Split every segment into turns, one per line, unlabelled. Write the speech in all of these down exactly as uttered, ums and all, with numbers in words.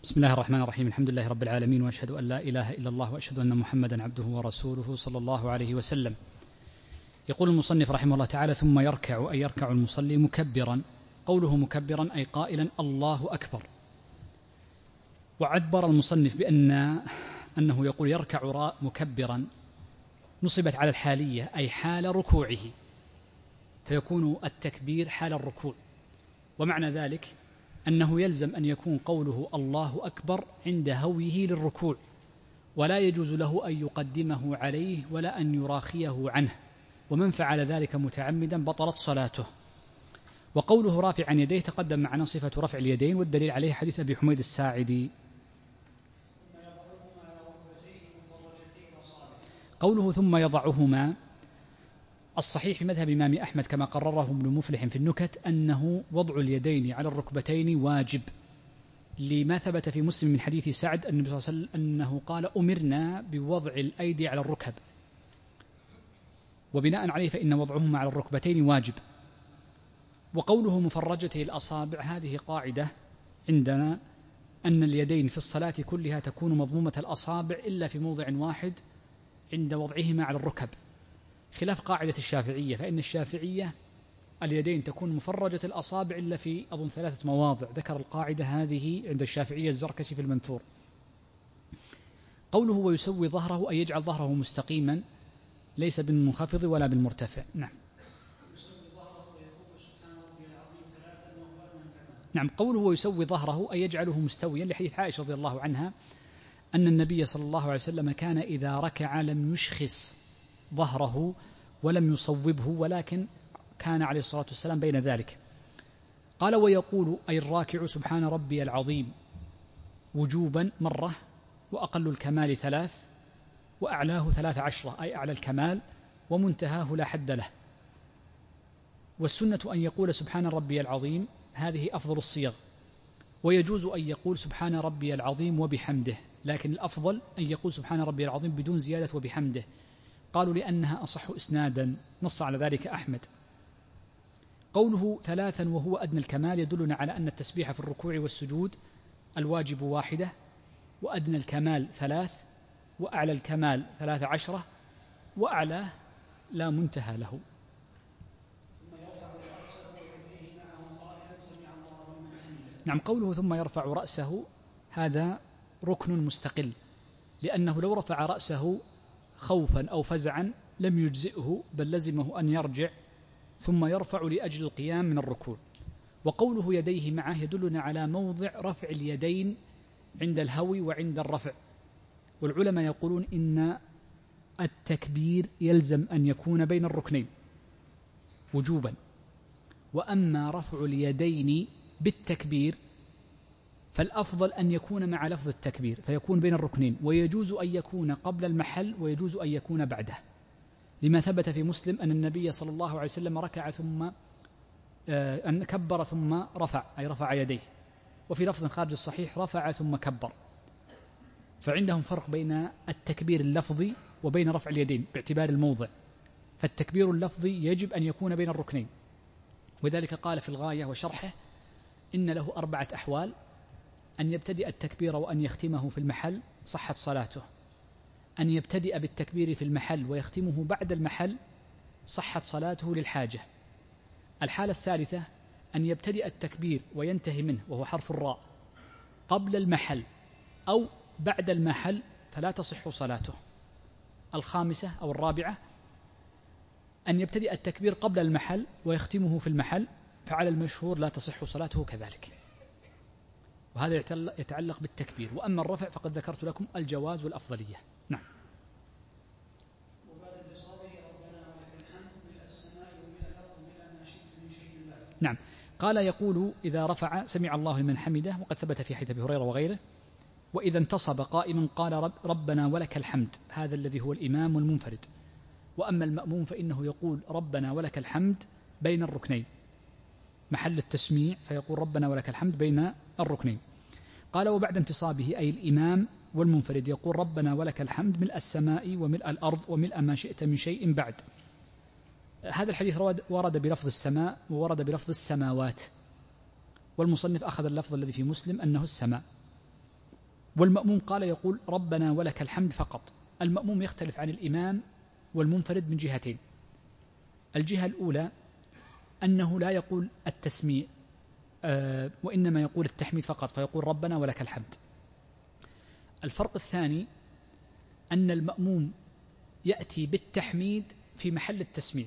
بسم الله الرحمن الرحيم. الحمد لله رب العالمين، وأشهد أن لا إله إلا الله، وأشهد أن محمدا عبده ورسوله صلى الله عليه وسلم. يقول المصنف رحمه الله تعالى: ثم يركع، أي يركع المصلي مكبرا. قوله مكبرا أي قائلا الله أكبر. وعبر المصنف بأن أنه يقول يركع مكبرا نصبت على الحالية، أي حال ركوعه، فيكون التكبير حال الركوع. ومعنى ذلك أنه يلزم أن يكون قوله الله أكبر عند هويه للركوع، ولا يجوز له أن يقدمه عليه ولا أن يراخيه عنه، ومن فعل ذلك متعمدا بطلت صلاته. وقوله رافعا يديه تقدم معنا صفة رفع اليدين، والدليل عليه حديث أبي حميد الساعدي. قوله ثم يضعهما، الصحيح في مذهب الإمام أحمد كما قرره ابن مفلح في النكت أنه وضع اليدين على الركبتين واجب، لما ثبت في مسلم من حديث سعد النبي صلى الله عليه وسلم أنه قال أمرنا بوضع الأيدي على الركب، وبناء عليه فإن وضعهما على الركبتين واجب. وقوله مفرجته الأصابع، هذه قاعدة عندنا أن اليدين في الصلاة كلها تكون مضمومة الأصابع إلا في موضع واحد عند وضعهما على الركب، خلاف قاعدة الشافعية، فإن الشافعية اليدين تكون مفرجة الأصابع إلا في أظن ثلاثة مواضع، ذكر القاعدة هذه عند الشافعية الزركشي في المنثور. قوله ويسوي ظهره، أي يجعل ظهره مستقيما ليس بالمنخفض ولا بالمرتفع. نعم. نعم، قوله ويسوي ظهره أي يجعله مستويا، لحديث عائشة رضي الله عنها أن النبي صلى الله عليه وسلم كان إذا ركع لم يشخص ظهره ولم يصوبه، ولكن كان عليه الصلاة والسلام بين ذلك. قال ويقول أي الراكع سبحان ربي العظيم وجوبا مرة، وأقل الكمال ثلاث، وأعلاه ثلاث عشرة، أي أعلى الكمال ومنتهاه لا حد له. والسنة أن يقول سبحان ربي العظيم، هذه أفضل الصيغ، ويجوز أن يقول سبحان ربي العظيم وبحمده، لكن الأفضل أن يقول سبحان ربي العظيم بدون زيادة وبحمده، قالوا لأنها أصح إسنادا، نص على ذلك أحمد. قوله ثلاثا وهو أدنى الكمال يدلنا على أن التسبيح في الركوع والسجود الواجب واحدة، وأدنى الكمال ثلاث، وأعلى الكمال ثلاث عشرة، وأعلى لا منتهى له. نعم، قوله ثم يرفع رأسه هذا ركن مستقل، لأنه لو رفع رأسه خوفا أو فزعا لم يجزئه، بل لزمه أن يرجع ثم يرفع لأجل القيام من الركوع. وقوله يديه معه يدلنا على موضع رفع اليدين عند الهوي وعند الرفع. والعلماء يقولون إن التكبير يلزم أن يكون بين الركنين وجوبا، وأما رفع اليدين بالتكبير فالأفضل أن يكون مع لفظ التكبير فيكون بين الركنين، ويجوز أن يكون قبل المحل ويجوز أن يكون بعده، لما ثبت في مسلم أن النبي صلى الله عليه وسلم ركع ثم آه أن كبر ثم رفع، أي رفع يديه، وفي لفظ خارج الصحيح رفع ثم كبر. فعندهم فرق بين التكبير اللفظي وبين رفع اليدين باعتبار الموضع، فالتكبير اللفظي يجب أن يكون بين الركنين، وذلك قال في الغاية وشرحه إن له أربعة أحوال: أن يبتدئ التكبير وأن يختمه في المحل صحت صلاته، أن يبتدئ بالتكبير في المحل ويختمه بعد المحل صحت صلاته للحاجة. الحالة الثالثة أن يبتدئ التكبير وينتهي منه وهو حرف الراء قبل المحل أو بعد المحل فلا تصح صلاته. الخامسة أو الرابعة أن يبتدئ التكبير قبل المحل ويختمه في المحل، فعلى المشهور لا تصح صلاته كذلك، وهذا يتعلق بالتكبير. وأما الرفع فقد ذكرت لكم الجواز والأفضلية. نعم. وبعد انتصابه ربنا ولك الحمد ملء السماء وملء الأرض وملء ما شئت من شيء بعد. نعم. قال يقول إذا رفع سمع الله لمن حمده، وقد ثبت في حديث أبي هريرة وغيره. وإذا انتصب قائما قال رب ربنا ولك الحمد، هذا الذي هو الإمام والمنفرد. وأما المأموم فإنه يقول ربنا ولك الحمد بين الركنين محل التسميع، فيقول ربنا ولك الحمد بين الركنين. قال وبعد انتصابه أي الإمام والمنفرد يقول ربنا ولك الحمد ملء السماء وملء الأرض وملء ما شئت من شيء بعد. هذا الحديث ورد بلفظ السماء وورد بلفظ السماوات، والمصنف أخذ اللفظ الذي في مسلم أنه السماء. والمأموم قال يقول ربنا ولك الحمد فقط. المأموم يختلف عن الإمام والمنفرد من جهتين. الجهة الأولى أنه لا يقول التسميع آه وإنما يقول التحميد فقط، فيقول ربنا ولك الحمد. الفرق الثاني أن المأموم يأتي بالتحميد في محل التسميع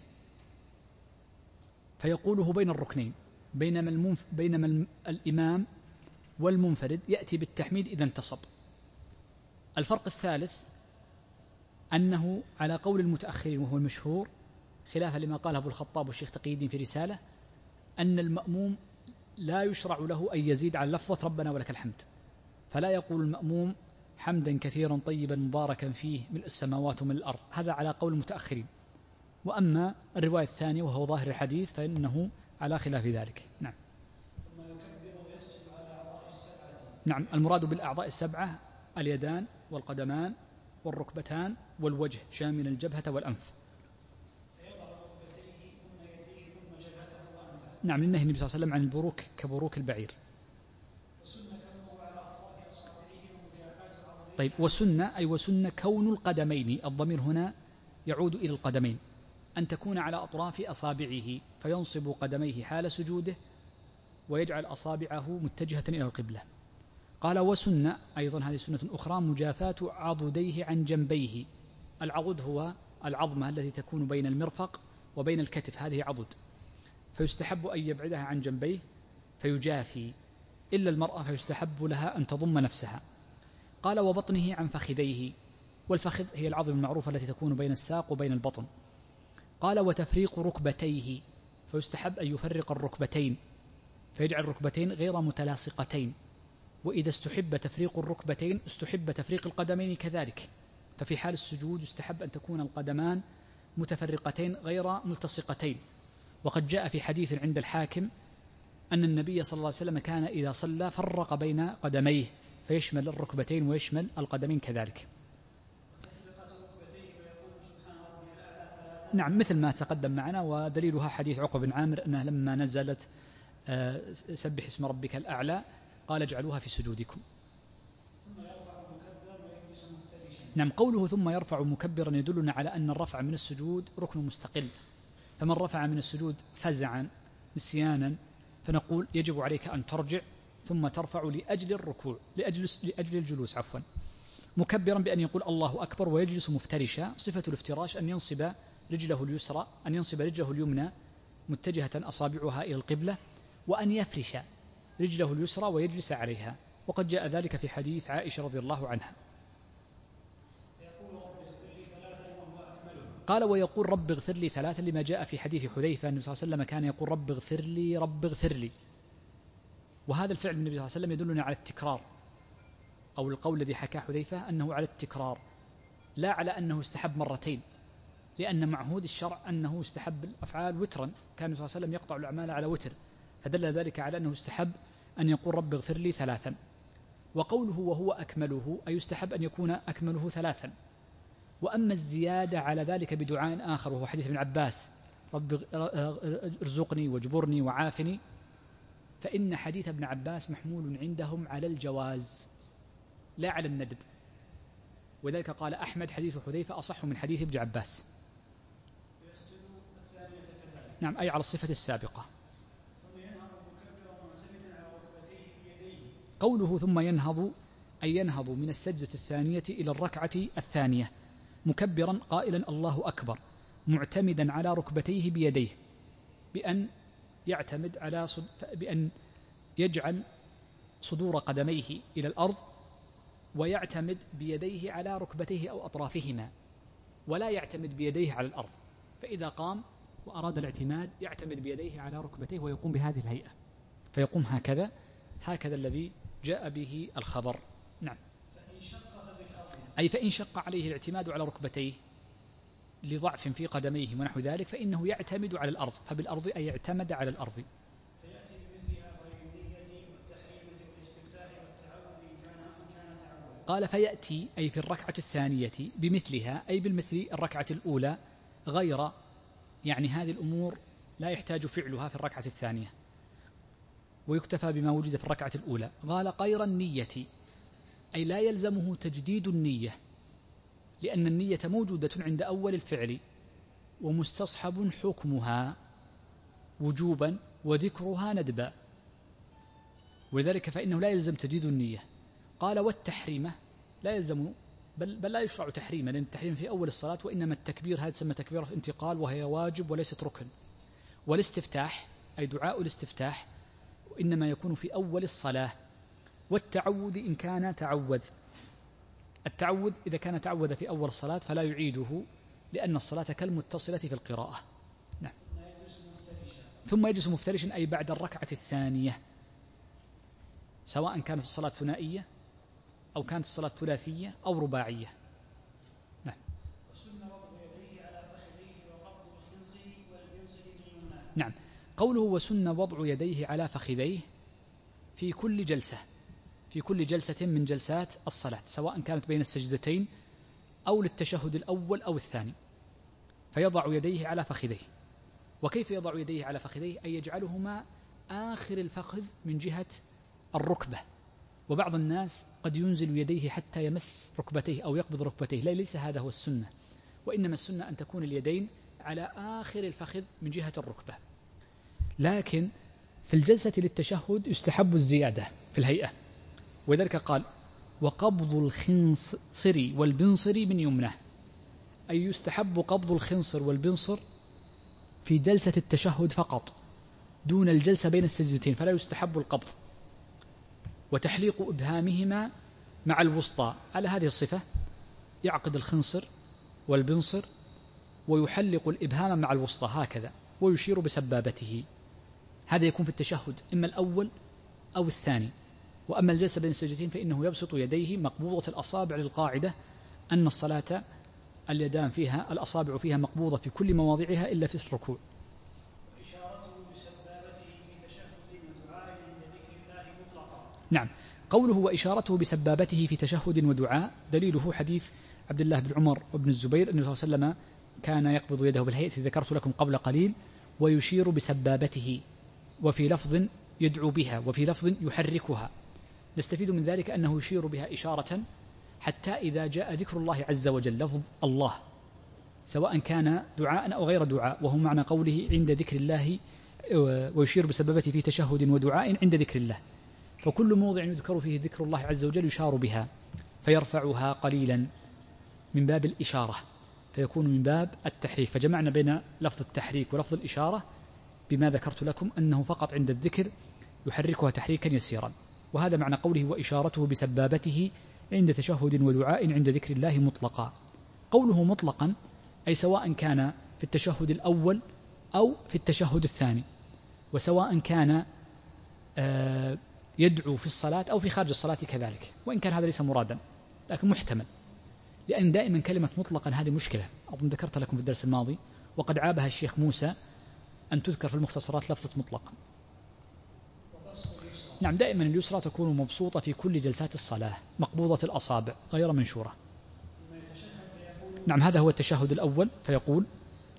فيقوله بين الركنين، بينما, المنف... بينما الإمام والمنفرد يأتي بالتحميد إذا انتصب. الفرق الثالث أنه على قول المتأخرين وهو المشهور خلافا لما قاله أبو الخطاب والشيخ تقي الدين في رسالة، أن المأموم لا يشرع له أن يزيد على لفظة ربنا ولك الحمد، فلا يقول المأموم حمدا كثيرا طيبا مباركا فيه ملء السماوات وملء الأرض، هذا على قول المتأخرين. وأما الرواية الثانية وهو ظاهر الحديث فإنه على خلاف ذلك. نعم.
ثم يكبر ويسجد على أعضاء السبعة.
نعم، المراد بالأعضاء السبعة اليدان والقدمان والركبتان والوجه شامل الجبهة والأنف.
فيضع ركبتيه ثم يديه ثم جبهته وأنفه.
نعم، لنهي النبي صلى الله عليه وسلم عن البروك كبروك البعير.
وسن كفه على أطراف أصابعه ومجافاة عضديه.
طيب، وسنة أي وسنة كون القدمين، الضمير هنا يعود إلى القدمين، أن تكون على أطراف أصابعه فينصب قدميه حال سجوده ويجعل أصابعه متجهة إلى القبلة. قال وسنة أيضا، هذه سنة أخرى، مجافاة عضديه عن جنبيه. العضد هو العظمة التي تكون بين المرفق وبين الكتف، هذه عضد، فيستحب أن يبعدها عن جنبيه فيجافي، إلا المرأة فيستحب لها أن تضم نفسها. قال وبطنه عن فخذيه، والفخذ هي العظم المعروفة التي تكون بين الساق وبين البطن. قال وتفريق ركبتيه، فيستحب أن يفرق الركبتين فيجعل الركبتين غير متلاصقتين، وإذا استحب تفريق الركبتين استحب تفريق القدمين كذلك، ففي حال السجود يستحب أن تكون القدمان متفرقتين غير ملتصقتين. وقد جاء في حديث عند الحاكم أن النبي صلى الله عليه وسلم كان إذا صلى فرق بين قدميه فيشمل الركبتين ويشمل القدمين كذلك. نعم، مثل ما تقدم معنا، ودليلها حديث عقبة بن عامر أنه لما نزلت سبح اسم ربك الأعلى قال اجعلوها في سجودكم.
ثم يرفع مكبرا ويجلس مفترشا.
نعم، قوله ثم يرفع مكبرا يدلنا على أن الرفع من السجود ركن مستقل، فمن رفع من السجود فزعا نسيانا فنقول يجب عليك أن ترجع ثم ترفع لأجل الركوع لأجل, لأجل الجلوس عفوا مكبرا بأن يقول الله أكبر ويجلس مفترشا. صفة الافتراش أن ينصب رجله اليسرى أن ينصب رجله اليمنى متجهة أصابعها إلى القبلة، وأن يفرش رجله اليسرى ويجلس عليها، وقد جاء ذلك في حديث عائشة رضي الله عنها. قال ويقول رب اغفر لي ثلاثا، لما جاء في حديث حذيفة النبي صلى الله عليه وسلم كان يقول رب اغفر لي رب اغفر لي، وهذا الفعل النبي صلى الله عليه وسلم يدلنا على التكرار، أو القول الذي حكاه حذيفة أنه على التكرار لا على أنه استحب مرتين، لأن معهود الشرع أنه استحب الأفعال وترا، كان النبي صلى الله عليه وسلم يقطع الأعمال على وتر، فدل ذلك على أنه استحب أن يقول رب اغفر لي ثلاثا. وقوله وهو أكمله أي يستحب أن يكون أكمله ثلاثا. وأما الزيادة على ذلك بدعاء آخر وهو حديث ابن عباس رب ارزقني واجبرني وعافني، فإن حديث ابن عباس محمول عندهم على الجواز لا على الندب، وذلك قال أحمد حديث حذيفة أصح من حديث ابن عباس. نعم، أي على الصفة السابقة. قوله ثم ينهض أي ينهض من السجدة الثانية إلى الركعة الثانية مكبرا قائلا الله أكبر معتمدا على ركبتيه بيديه، بأن يعتمد على صد... بأن يجعل صدور قدميه إلى الأرض ويعتمد بيديه على ركبتيه أو أطرافهما، ولا يعتمد بيديه على الأرض، فإذا قام وأراد الاعتماد يعتمد بيديه على ركبتيه ويقوم بهذه الهيئة، فيقوم هكذا هكذا الذي جاء به الخبر. نعم.
فإن شق بالأرض
أي فإن شق عليه الاعتماد على ركبتيه لضعف في قدميه ونحو ذلك فإنه يعتمد على الأرض، فبالأرض أي يعتمد على الأرض.
فيأتي بمثلها غير النية والتحريمة والاستفتاح والتعوذ إن كان إن كان تعوذ.
قال فيأتي أي في الركعة الثانية بمثلها أي بالمثل الركعة الأولى، غير يعني هذه الأمور لا يحتاج فعلها في الركعة الثانية ويكتفى بما وجد في الركعة الأولى. قال غير النية أي لا يلزمه تجديد النية، لأن النية موجودة عند أول الفعل ومستصحب حكمها وجوبا وذكرها ندبا، ولذلك فإنه لا يلزم تجديد النية. قال والتحريمة لا يلزم، بل, بل لا يشرع تحريما، لأن التحريم في أول الصلاة، وإنما التكبير هذا تسمى تكبيرة انتقال وهي واجب وليست ركن. والاستفتاح أي دعاء الاستفتاح وإنما يكون في أول الصلاة. والتعوذ إن كان تعوذ، التعوذ إذا كان تعوذ في أول الصلاة فلا يعيده، لأن الصلاة كالمتصلة في القراءة. نعم. ثم يجلس مفترشا أي بعد الركعة الثانية، سواء كانت الصلاة ثنائية أو كانت الصلاة ثلاثية أو رباعية. نعم. نعم. قوله وسن وضع يديه على فخذيه في كل جلسة، في كل جلسة من جلسات الصلاة، سواء كانت بين السجدتين أو للتشهد الأول أو الثاني، فيضع يديه على فخذيه. وكيف يضع يديه على فخذيه؟ أي يجعلهما آخر الفخذ من جهة الركبة. وبعض الناس قد ينزل يديه حتى يمس ركبتيه أو يقبض ركبتيه، لا، ليس هذا هو السنة، وإنما السنة أن تكون اليدين على آخر الفخذ من جهة الركبة. لكن في الجلسة للتشهد يستحب الزيادة في الهيئة، وذلك قال وقبض الخنصر والبنصر من يمنه، أي يستحب قبض الخنصر والبنصر في جلسة التشهد فقط دون الجلسة بين السجدتين، فلا يستحب القبض. وتحليق إبهامهما مع الوسطى على هذه الصفة، يعقد الخنصر والبنصر ويحلق الإبهام مع الوسطى هكذا ويشير بسبابته. هذا يكون في التشهد إما الأول أو الثاني. وأما الجلسة بين السجدتين فإنه يبسط يديه مقبوضة الأصابع، للقاعدة أن الصلاة اليدان فيها الأصابع فيها مقبوضة في كل مواضعها إلا في الركوع. نعم. قوله وإشارته بسبابته في تشهد ودعاء دليله حديث عبد الله بن عمر وابن الزبير أن النبي صلى الله عليه وسلم كان يقبض يده بالهيئة ذكرت لكم قبل قليل، ويشير بسبابته، وفي لفظ يدعو بها وفي لفظ يحركها. نستفيد من ذلك أنه يشير بها إشارة حتى إذا جاء ذكر الله عز وجل لفظ الله، سواء كان دعاء أو غير دعاء، وهو معنى قوله عند ذكر الله، ويشير بسبابته في تشهد ودعاء عند ذكر الله، فكل موضع يذكر فيه ذكر الله عز وجل يشار بها، فيرفعها قليلا من باب الإشارة، فيكون من باب التحريك. فجمعنا بين لفظ التحريك ولفظ الإشارة بما ذكرت لكم أنه فقط عند الذكر يحركها تحريكا يسيرا، وهذا معنى قوله وإشارته بسبابته عند تشهد ودعاء عند ذكر الله مطلقا. قوله مطلقا أي سواء كان في التشهد الأول أو في التشهد الثاني، وسواء كان يدعو في الصلاة أو في خارج الصلاة كذلك، وإن كان هذا ليس مرادا لكن محتمل، لأن دائما كلمة مطلقا هذه مشكلة، أظن ذكرت لكم في الدرس الماضي، وقد عابها الشيخ موسى أن تذكر في المختصرات لفظة مطلقا. نعم. دائما اليسرى تكون مبسوطة في كل جلسات الصلاة مقبوضة الأصابع غير منشورة. نعم. هذا هو التشهد الأول، فيقول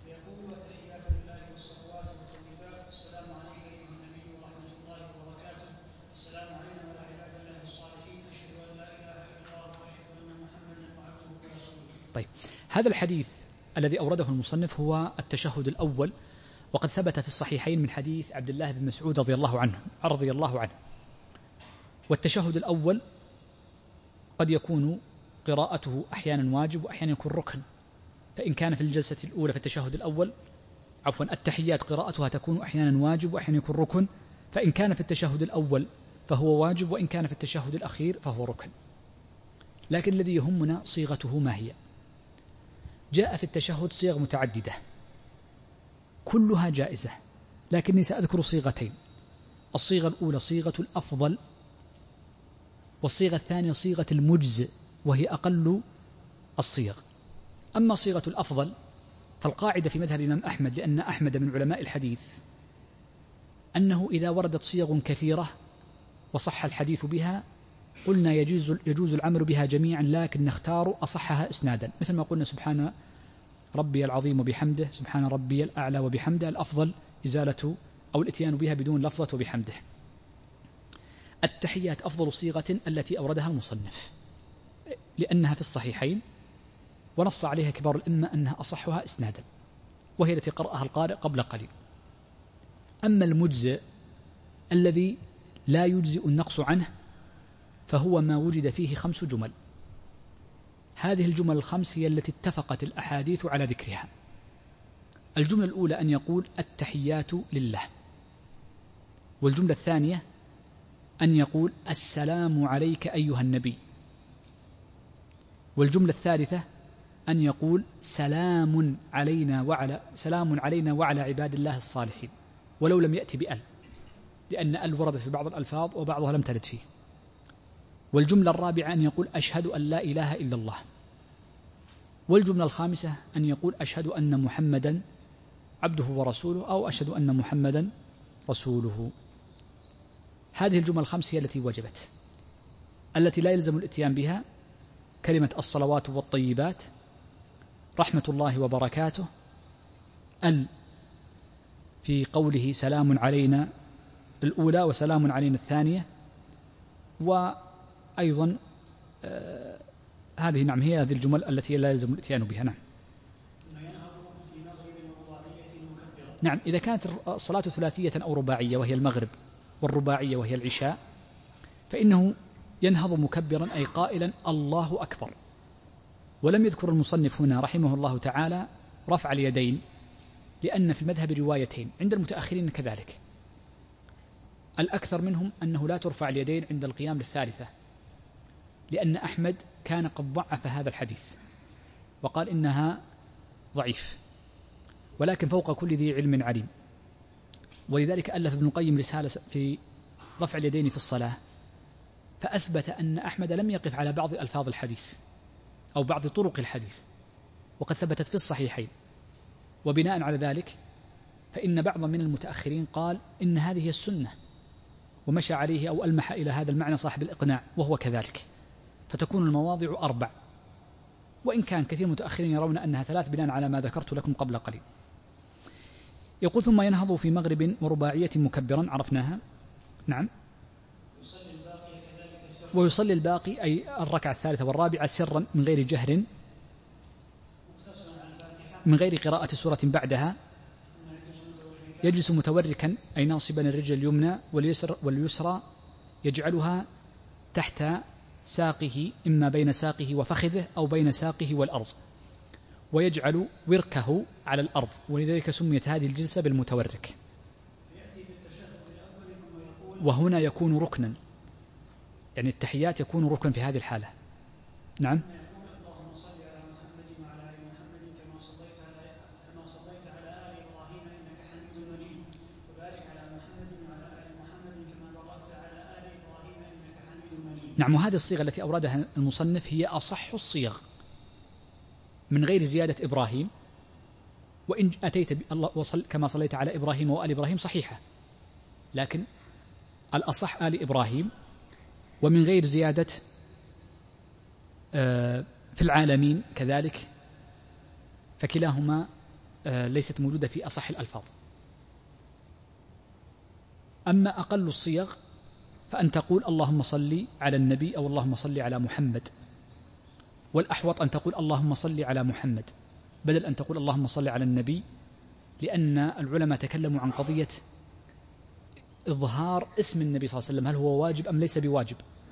طيب. هذا الحديث الذي أورده المصنف هو التشهد الأول، وقد ثبت في الصحيحين من حديث عبد الله بن مسعود رضي الله عنه رضي الله عنه. والتشهد الأول قد يكون قراءته أحيانا واجب وأحيانا يكون ركن، فإن كان في الجلسة الأولى في التشهد الأول عفوا التحيات قراءتها تكون أحيانا واجب وأحيانا يكون ركن، فإن كان في التشهد الأول فهو واجب، وإن كان في التشهد الأخير فهو ركن. لكن الذي يهمنا صيغته ما هي. جاء في التشهد صيغ متعددة كلها جائزة، لكني سأذكر صيغتين. الصيغة الأولى صيغة الأفضل، والصيغة الثانية صيغة المجزئ، وهي أقل الصيغ. أما صيغة الأفضل فالقاعدة في مذهب الإمام أحمد، لأن أحمد من علماء الحديث، أنه إذا وردت صيغ كثيرة وصح الحديث بها قلنا يجوز, يجوز العمل بها جميعا، لكن نختار أصحها إسنادا، مثل ما قلنا سبحان ربي العظيم وبحمده، سبحان ربي الأعلى وبحمده. الأفضل إزالة أو الاتيان بها بدون لفظة وبحمده. التحيات أفضل صيغة التي أوردها المصنف، لأنها في الصحيحين، ونص عليها كبار الأمة أنها أصحها إسنادا، وهي التي قرأها القارئ قبل قليل. أما المجزئ الذي لا يجزئ النقص عنه فهو ما وجد فيه خمس جمل. هذه الجمل الخمس هي التي اتفقت الأحاديث على ذكرها. الجملة الأولى أن يقول التحيات لله، والجملة الثانية أن يقول السلام عليك أيها النبي، والجملة الثالثة أن يقول سلام علينا وعلى سلام علينا وعلى عباد الله الصالحين، ولو لم يأتي بأل، لأن أل وردت في بعض الألفاظ وبعضها لم ترد فيه. والجملة الرابعة أن يقول أشهد أن لا إله إلا الله. والجملة الخامسة أن يقول أشهد أن محمدا عبده ورسوله، أو أشهد أن محمدا رسوله. هذه الجمل الخمس هي التي وجبت. التي لا يلزم الاتيان بها كلمة الصلوات والطيبات، رحمة الله وبركاته، ال في قوله سلام علينا الأولى وسلام علينا الثانية، وأيضا آه هذه نعم هي هذه الجمل التي لا يلزم الاتيان بها. نعم. نعم إذا كانت الصلاة ثلاثية أو رباعية وهي المغرب، والرباعية وهي العشاء، فإنه ينهض مكبرا أي قائلا الله أكبر. ولم يذكر المصنف هنا رحمه الله تعالى رفع اليدين، لأن في المذهب روايتين عند المتأخرين كذلك. الأكثر منهم أنه لا ترفع اليدين عند القيام للثالثة، لأن أحمد كان قد ضعف هذا الحديث وقال إنها ضعيف، ولكن فوق كل ذي علم عليم. ولذلك ألف ابن القيم رسالة في رفع اليدين في الصلاة، فأثبت أن أحمد لم يقف على بعض ألفاظ الحديث أو بعض طرق الحديث، وقد ثبتت في الصحيحين. وبناء على ذلك فإن بعض من المتأخرين قال إن هذه هي السنة، ومشى عليه أو ألمح إلى هذا المعنى صاحب الإقناع، وهو كذلك، فتكون المواضع أربع، وإن كان كثير متأخرين يرون أنها ثلاث بناء على ما ذكرت لكم قبل قليل. يقول ثم ينهض في مغرب ورباعية مكبرا، عرفناها. نعم. ويصلي الباقي أي الركعة الثالثة والرابعة سرا من غير جهر، من غير قراءة سورة بعدها. يجلس متوركا أي ناصبا الرجل اليمنى واليسر واليسرى، يجعلها تحت ساقه، إما بين ساقه وفخذه أو بين ساقه والأرض، ويجعل وركه على الأرض، ولذلك سميت هذه الجلسة بالمتورك. وهنا يكون ركنا، يعني التحيات يكون ركنا في هذه الحالة. نعم. نعم. وهذه الصيغة التي أوردها المصنف هي أصح الصيغ من غير زيادة إبراهيم، وإن أتيت الله وصل كما صليت على إبراهيم وآل إبراهيم صحيحة، لكن الأصح آل إبراهيم، ومن غير زيادة في العالمين كذلك، فكلاهما ليست موجودة في أصح الألفاظ. أما أقل الصيغ فأن تقول اللهم صل على النبي أو اللهم صل على محمد، والأحوط أن تقول اللهم صل على محمد بدل أن تقول اللهم صل على النبي، لأن العلماء تكلموا عن قضية إظهار اسم النبي صلى الله عليه وسلم، هل هو واجب أم ليس بواجب.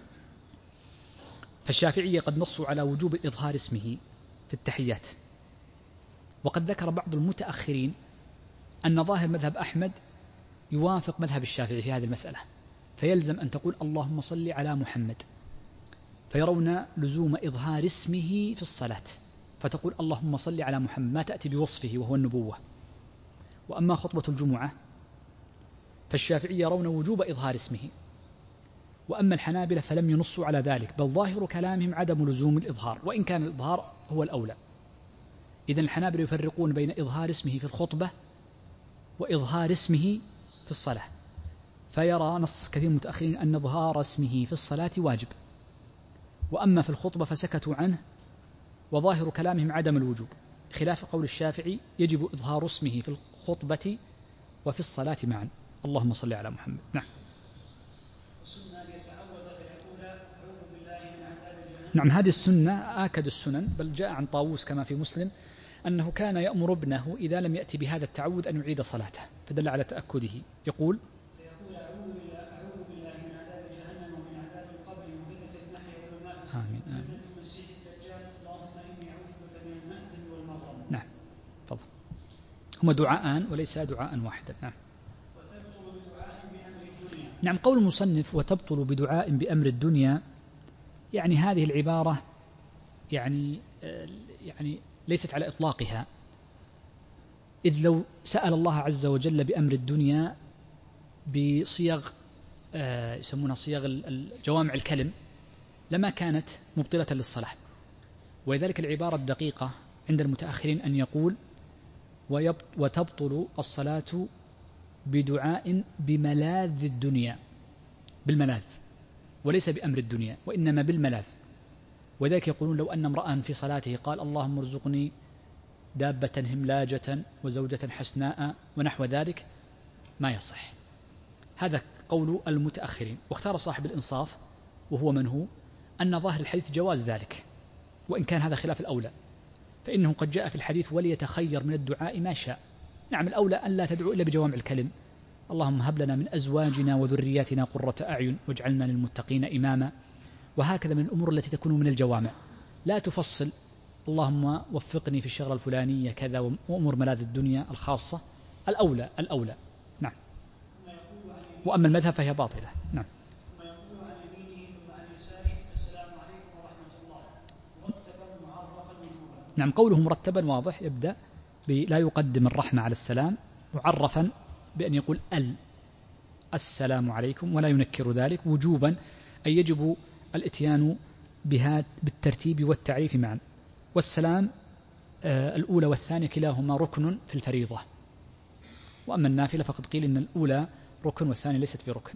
فالشافعية قد نصوا على وجوب إظهار اسمه في التحيات، وقد ذكر بعض المتأخرين أن ظاهر مذهب أحمد يوافق مذهب الشافعي في هذه المسألة، فيلزم أن تقول اللهم صل على محمد، فيرون لزوم إظهار اسمه في الصلاة، فتقول اللهم صل على محمد، ما تأتي بوصفه وهو النبوة. وأما خطبة الجمعة فالشافعي يرون وجوب إظهار اسمه، وأما الحنابلة فلم ينصوا على ذلك، بل ظاهر كلامهم عدم لزوم الإظهار، وإن كان الإظهار هو الأولى. إذن الحنابلة يفرقون بين إظهار اسمه في الخطبة وإظهار اسمه في الصلاة، فيرى نص كثير متأخرين أن إظهار اسمه في الصلاة واجب، وأما في الخطبة فسكتوا عنه، وظاهر كلامهم عدم الوجوب، خلاف قول الشافعي يجب إظهار اسمه في الخطبة وفي الصلاة معا. اللهم صل على محمد. نعم. نعم هذه السنة آكد السنن، بل جاء عن طاووس كما في مسلم أنه كان يأمر ابنه إذا لم يأتي بهذا التعوذ أن يعيد صلاته، فدل على تأكده. يقول
فيقول أعوذ بالله أعوذ بالله من عذاب جهنم ومن عذاب القبر ومن فتنة المحيا والممات
آمين آمين.
وفتنة المسيح الدجال اللهم إني أعوذ بك من المأثم والمغرم.
نعم تفضل. هما دعاءان وليس دعاء واحدا. نعم.
وتبطل بدعاء بأمر الدنيا.
نعم قول المصنف وتبطل بدعاء بأمر الدنيا، يعني هذه العبارة يعني يعني ليست على إطلاقها، إذ لو سأل الله عز وجل بأمر الدنيا بصيغ يسمونها صيغ جوامع الكلم لما كانت مبطلة للصلاة. ولذلك العبارة الدقيقة عند المتأخرين أن يقول وتبطل الصلاة بدعاء بملاذ الدنيا، بالملاذ وليس بأمر الدنيا وإنما بالملاذ. وذلك يقولون لو أن امرأ في صلاته قال اللهم ارزقني دابة هملاجة وزوجة حسناء ونحو ذلك ما يصح. هذا قول المتأخرين. واختار صاحب الإنصاف وهو من هو أن ظاهر الحديث جواز ذلك، وإن كان هذا خلاف الأولى، فإنه قد جاء في الحديث وليتخير من الدعاء ما شاء. نعم الأولى أن لا تدعو إلا بجوامع الكلم، اللهم هب لنا من أزواجنا وذرياتنا قرة أعين واجعلنا للمتقين إماما، وهكذا من الأمور التي تكون من الجوامع، لا تفصل اللهم وفقني في الشغلة الفلانية كذا وأمور ملاذ الدنيا الخاصة. الأولى الأولى نعم. وأما المذهب فهي باطلة. نعم.
ثم يقول عن يمينه ثم عن يساره السلام عليكم ورحمة الله مرتبا معرفا وجوبا.
نعم قوله مرتبا واضح، يبدأ لا يقدم الرحمة على السلام، معرفا بأن يقول ال السلام عليكم ولا ينكر ذلك، وجوبا أي يجب الاتيان بها بالترتيب والتعريف معا. والسلام آه الأولى والثانية كلاهما ركن في الفريضة، وأما النافلة فقد قيل إن الأولى ركن والثانية ليست بركن.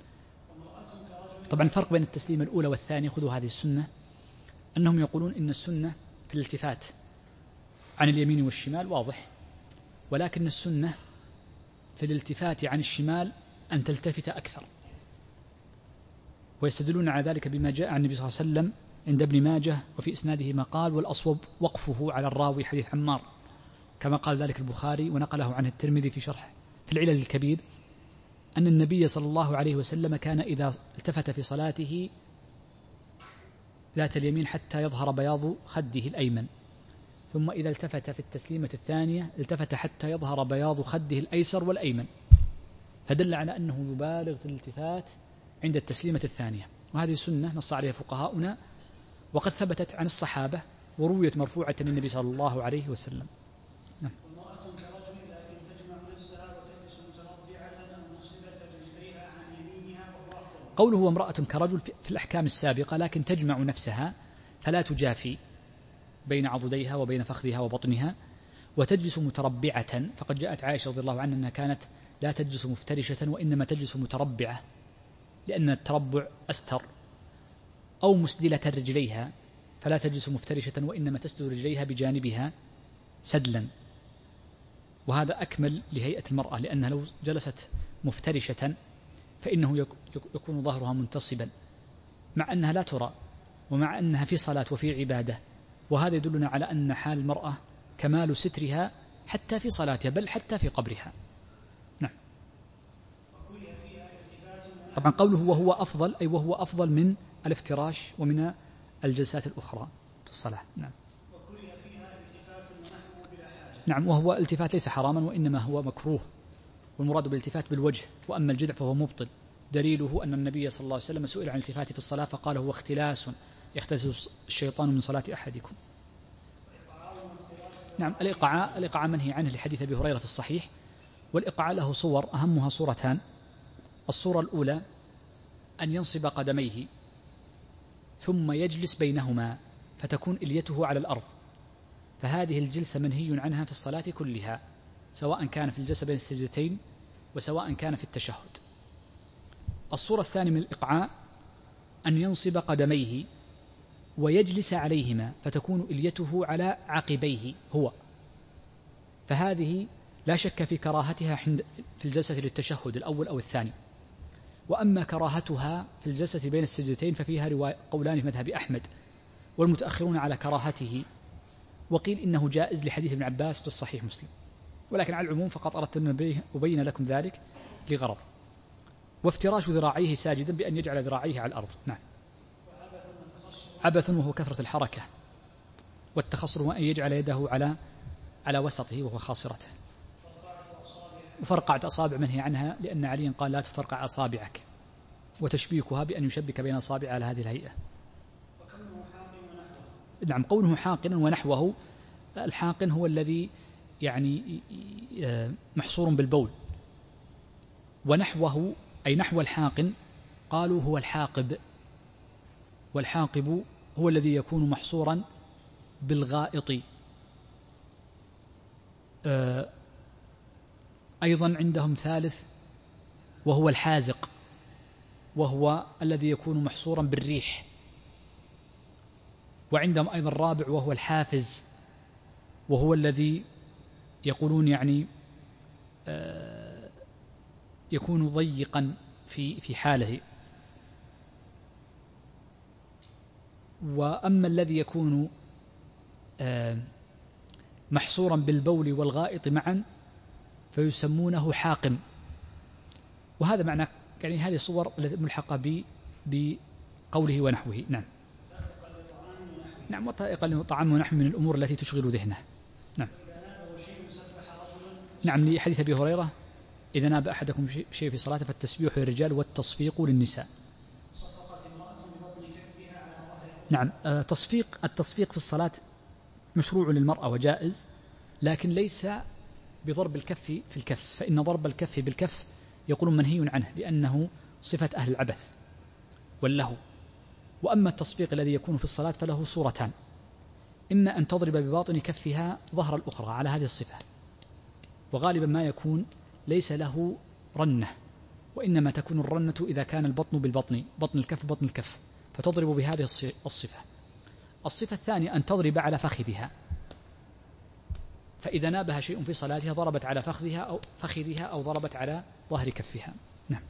طبعا الفرق بين التسليم الأولى والثانية، خذوا هذه السنة، أنهم يقولون إن السنة في الالتفات عن اليمين والشمال واضح، ولكن السنة في الالتفات عن الشمال أن تلتفت أكثر، ويستدلون على ذلك بما جاء عن النبي صلى الله عليه وسلم عند ابن ماجه وفي إسناده ما قال والأصوب وقفه على الراوي حديث عمار، كما قال ذلك البخاري ونقله عنه الترمذي في شرح في العلل الكبير، أن النبي صلى الله عليه وسلم كان إذا التفت في صلاته ذات اليمين حتى يظهر بياض خده الأيمن، ثم إذا التفت في التسليمة الثانية التفت حتى يظهر بياض خده الأيسر والأيمن، فدل على أنه يبالغ في الالتفات عند التسليمة الثانية. وهذه سنة نص عليها فقهاؤنا، وقد ثبتت عن الصحابة ورويت مرفوعة للنبي صلى الله عليه وسلم. نعم.
وامرأة كرجل لكن تجمع نفسها وتجلس متربعة أو مصبة رجليها عن يمينها وهو أفضل.
قوله وامرأة كرجل في الأحكام السابقة، لكن تجمع نفسها فلا تجافي بين عضديها وبين فخذها وبطنها، وتجلس متربعة، فقد جاءت عائشة رضي الله عنها أنها كانت لا تجلس مفترشة وإنما تجلس متربعة لأن التربع أستر، أو مسدلة رجليها فلا تجلس مفترشة وإنما تسدل رجليها بجانبها سدلا، وهذا أكمل لهيئة المرأة، لأنها لو جلست مفترشة فإنه يكون ظهرها منتصبا مع أنها لا ترى ومع أنها في صلاة وفي عبادة، وهذا يدلنا على أن حال المرأة كمال سترها حتى في صلاتها بل حتى في قبرها. نعم. طبعا قوله وهو أفضل أي وهو أفضل من الافتراش ومن الجلسات الأخرى في الصلاة. نعم. نعم وهو التفات ليس حراما وإنما هو مكروه، والمراد بالالتفات بالوجه، وأما الجدع فهو مبطل. دليله أن النبي صلى الله عليه وسلم سئل عن الالتفات في الصلاة فقال هو اختلاس يختلس الشيطان من صلاة أحدكم. نعم الإقعاء الإقعاء منهي عنه لحديث أبي هريرة في الصحيح، والإقعاء له صور أهمها صورتان. الصورة الأولى أن ينصب قدميه ثم يجلس بينهما فتكون إليته على الأرض، فهذه الجلسة منهي عنها في الصلاة كلها، سواء كان في الجلسة بين السجدتين وسواء كان في التشهد. الصورة الثانية من الإقعاء أن ينصب قدميه ويجلس عليهما فتكون إليته على عقبيه هو، فهذه لا شك في كراهتها في الجلسة للتشهد الأول أو الثاني. وأما كراهتها في الجلسة بين السجدتين ففيها رواية قولان في مذهب أحمد، والمتأخرون على كراهته، وقيل إنه جائز لحديث ابن عباس في الصحيح مسلم، ولكن على العموم فقط أردت أن أبين لكم ذلك لغرض. وافتراش ذراعيه ساجدا بأن يجعل ذراعيه على الأرض. نعم. عبث وهو كثرة الحركة، والتخصر هو أن يجعل يده على على وسطه وهو خاصرته. وفرقعة أصابع منهي عنها، لأن علي قال لا تفرقع أصابعك، وتشبيكها بأن يشبك بين أصابع على هذه الهيئة. نعم، قوله حاقنا ونحوه، الحاقن هو الذي يعني محصور بالبول، ونحوه أي نحو الحاقن قالوا هو الحاقب، والحاقب هو الذي يكون محصورا بالغائط. أيضا عندهم ثالث وهو الحازق، وهو الذي يكون محصورا بالريح. وعندهم أيضا الرابع وهو الحافز، وهو الذي يقولون يعني يكون ضيقا في في حاله. وأما الذي يكون محصورا بالبول والغائط معا فيسمونه حاقم. وهذا معنى يعني هذه الصور ملحقة بقوله ونحوه. نعم. نعم، وطائقا لطعام ونحو من الأمور التي تشغل ذهنه. نعم. نعم، لحديث أبي هريرة إذا ناب أحدكم شيء في صلاته فالتسبيح للرجال والتصفيق للنساء. نعم، تصفيق التصفيق في الصلاة مشروع للمرأة وجائز، لكن ليس بضرب الكف في الكف، فإن ضرب الكف بالكف يقولون منهي عنه لأنه صفة أهل العبث واللهو. وأما التصفيق الذي يكون في الصلاة فله صورتان: إما أن تضرب بباطن كفها ظهر الأخرى على هذه الصفة، وغالبا ما يكون ليس له رنة، وإنما تكون الرنة إذا كان البطن بالبطن، بطن الكف بطن الكف، فتضرب بهذه الصفة. الصفة الثانية أن تضرب على فخذها، فإذا نابها شيء في صلاتها ضربت على فخذها أو فخذها أو ضربت على ظهر كفها. نعم.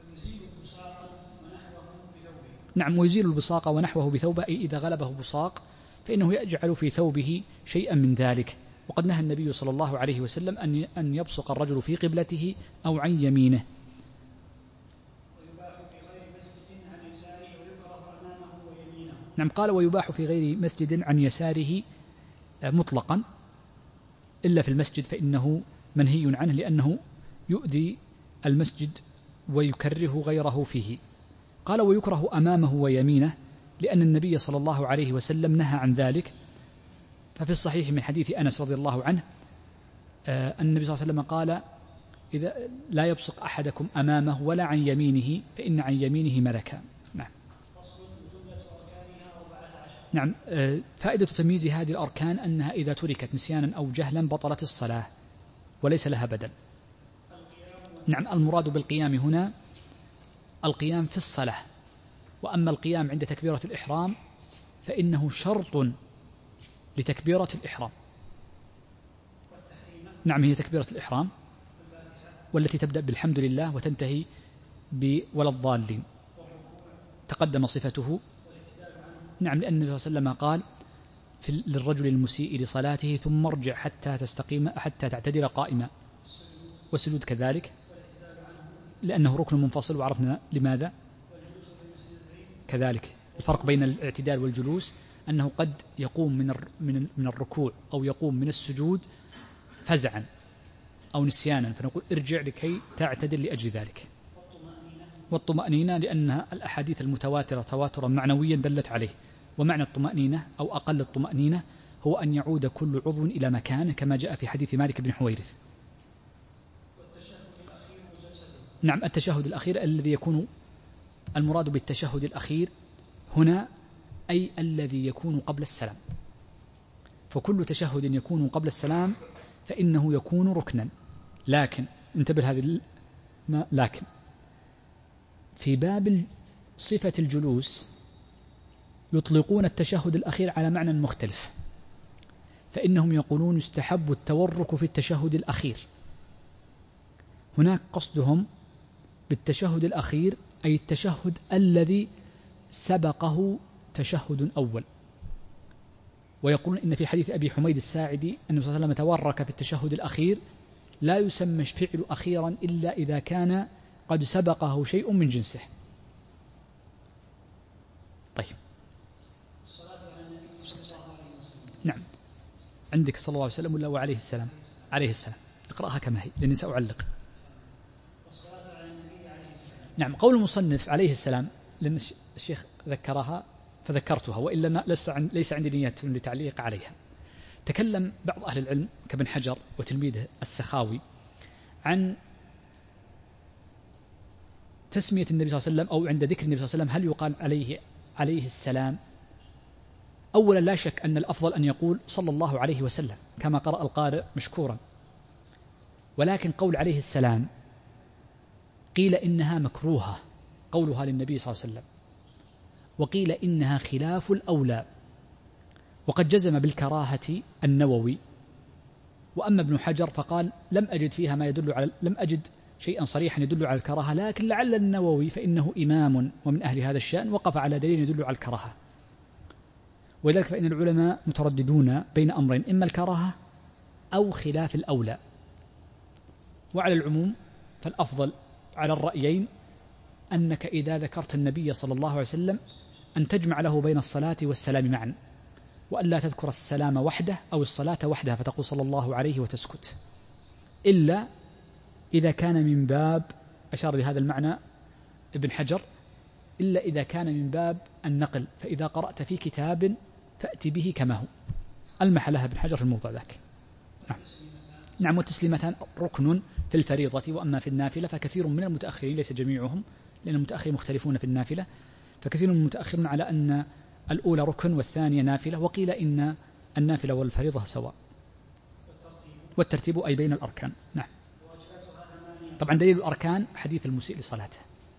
نعم، ويزيل البصاق ونحوه بثوبه، أي إذا غلبه بصاق فإنه يجعل في ثوبه شيئا من ذلك. وقد نهى النبي صلى الله عليه وسلم أن أن يبصق الرجل في قبلته أو عن يمينه. نعم، قال ويباح في غير مسجد عن يساره مطلقا، إلا في المسجد فإنه منهي عنه لأنه يؤذي المسجد ويكره غيره فيه. قال ويكره أمامه ويمينه، لأن النبي صلى الله عليه وسلم نهى عن ذلك. ففي الصحيح من حديث أنس رضي الله عنه أن النبي صلى الله عليه وسلم قال إذا لا يبصق أحدكم أمامه ولا عن يمينه فإن عن يمينه ملكا. نعم. نعم، فائدة تمييز هذه الأركان أنها إذا تركت نسيانا أو جهلا بطلت الصلاة وليس لها بدل. نعم، المراد بالقيام هنا القيام في الصلاة، وأما القيام عند تكبيرة الإحرام فإنه شرط لتكبيرة الإحرام. نعم، هي تكبيرة الإحرام والتي تبدأ بالحمد لله وتنتهي بولا الضالين، تقدم صفته. نعم، لأن النبي صلى الله عليه وسلم قال في للرجل المسيء لصلاته ثم ارجع حتى تستقيم حتى تعتدل قائما، والسجود كذلك لأنه ركن منفصل، وعرفنا لماذا كذلك. الفرق بين الاعتدال والجلوس أنه قد يقوم من من من الركوع أو يقوم من السجود فزعا أو نسيانا، فنقول ارجع لكي تعتدل لأجل ذلك. والطمأنينة لأنها الأحاديث المتواترة تواترا معنويا دلت عليه. ومعنى الطمأنينة أو أقل الطمأنينة هو أن يعود كل عضو إلى مكانه كما جاء في حديث مالك بن حويرث. نعم، التشهد الأخير الذي يكون المراد بالتشهد الأخير هنا أي الذي يكون قبل السلام، فكل تشهد يكون قبل السلام فإنه يكون ركنا. لكن انتبه هذه ما لكن في باب صفة الجلوس يطلقون التشهد الأخير على معنى مختلف، فإنهم يقولون يستحب التورك في التشهد الأخير. هناك قصدهم بالتشهد الأخير أي التشهد الذي سبقه تشهد أول، ويقولون إن في حديث أبي حميد الساعدي أن صلى الله عليه وسلم تورك في التشهد الأخير لا يسمى الفعل أخيرا إلا إذا كان قد سبقه شيء من جنسه. طيب نعم عندك صلى الله عليه وسلم ولا وعليه السلام؟ عليه السلام. اقرأها كما هي لأني سأعلق. نعم قول المصنف عليه السلام لأن الشيخ ذكرها فذكرتها وإلا ليس عندي نية لتعليق عليها. تكلم بعض أهل العلم كابن حجر وتلميذه السخاوي عن تسمية النبي صلى الله عليه وسلم أو عند ذكر النبي صلى الله عليه وسلم هل يقال عليه عليه السلام. أولا لا شك أن الأفضل أن يقول صلى الله عليه وسلم كما قرأ القارئ مشكورا، ولكن قول عليه السلام قيل إنها مكروهة قولها للنبي صلى الله عليه وسلم، وقيل إنها خلاف الأولى، وقد جزم بالكراهة النووي. وأما ابن حجر فقال لم أجد فيها ما يدل على لم أجد شيئا صريحا يدل على الكراهة، لكن لعل النووي فإنه إمام ومن أهل هذا الشأن وقف على دليل يدل على الكراهة. ولذلك فإن العلماء مترددون بين أمرين، إما الكراهة أو خلاف الأولى. وعلى العموم فالأفضل على الرأيين أنك إذا ذكرت النبي صلى الله عليه وسلم أن تجمع له بين الصلاة والسلام معا، وأن لا تذكر السلام وحده أو الصلاة وحدها فتقول صلى الله عليه وتسكت، إلا إذا كان من باب أشار لهذا المعنى ابن حجر إلا إذا كان من باب النقل، فإذا قرأت في كتاب فأتي به كما هو. ألمح لها ابن حجر في الموضع ذاك. نعم. نعم والتسليمتان ركن في الفريضة، وأما في النافلة فكثير من المتأخرين ليس جميعهم لأن المتأخرين مختلفون في النافلة، فكثير من المتأخرين على أن الأولى ركن والثانية نافلة، وقيل إن النافلة والفريضة سواء، والترتيب أي بين الأركان. نعم. طبعا دليل الأركان حديث المسيء لصلاته.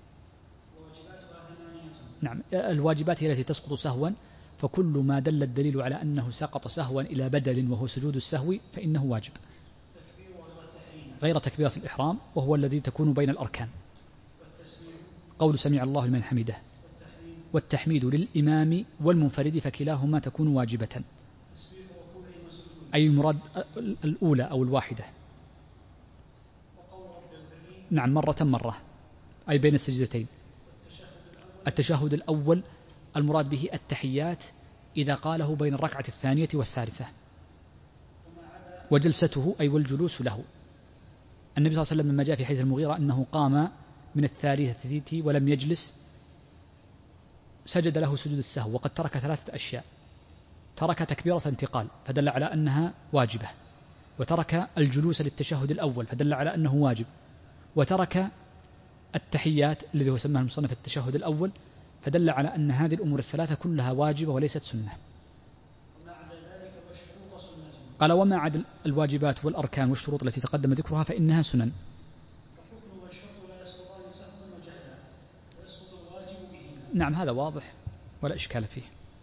نعم الواجبات هي التي تسقط سهوا، فكل ما دل الدليل على أنه سقط سهوا إلى بدل وهو سجود السهو فإنه واجب، غير تكبيرة الإحرام وهو الذي تكون بين الأركان. قول سمع الله لمن حمده والتحميد للإمام والمنفرد فكلاهما تكون واجبة، أي المراد الأولى أو الواحدة. نعم مرة مرة أي بين السجدتين. التشهد الأول المراد به التحيات إذا قاله بين الركعة الثانية والثالثة، وجلسته أي والجلوس له. النبي صلى الله عليه وسلم لما جاء في حديث المغيرة أنه قام من الثالثة ولم يجلس سجد له سجود السهو، وقد ترك ثلاثة أشياء: ترك تكبيرة انتقال فدل على أنها واجبة، وترك الجلوس للتشهد الأول فدل على أنه واجب، وترك التحيات الذي هو سماه المصنف التشهد الأول فدل على أن هذه الأمور الثلاثة كلها واجبة وليست سنة. قال وما عدا الواجبات والأركان والشروط التي تقدم ذكرها فإنها سنن. نعم هذا واضح ولا إشكال فيه.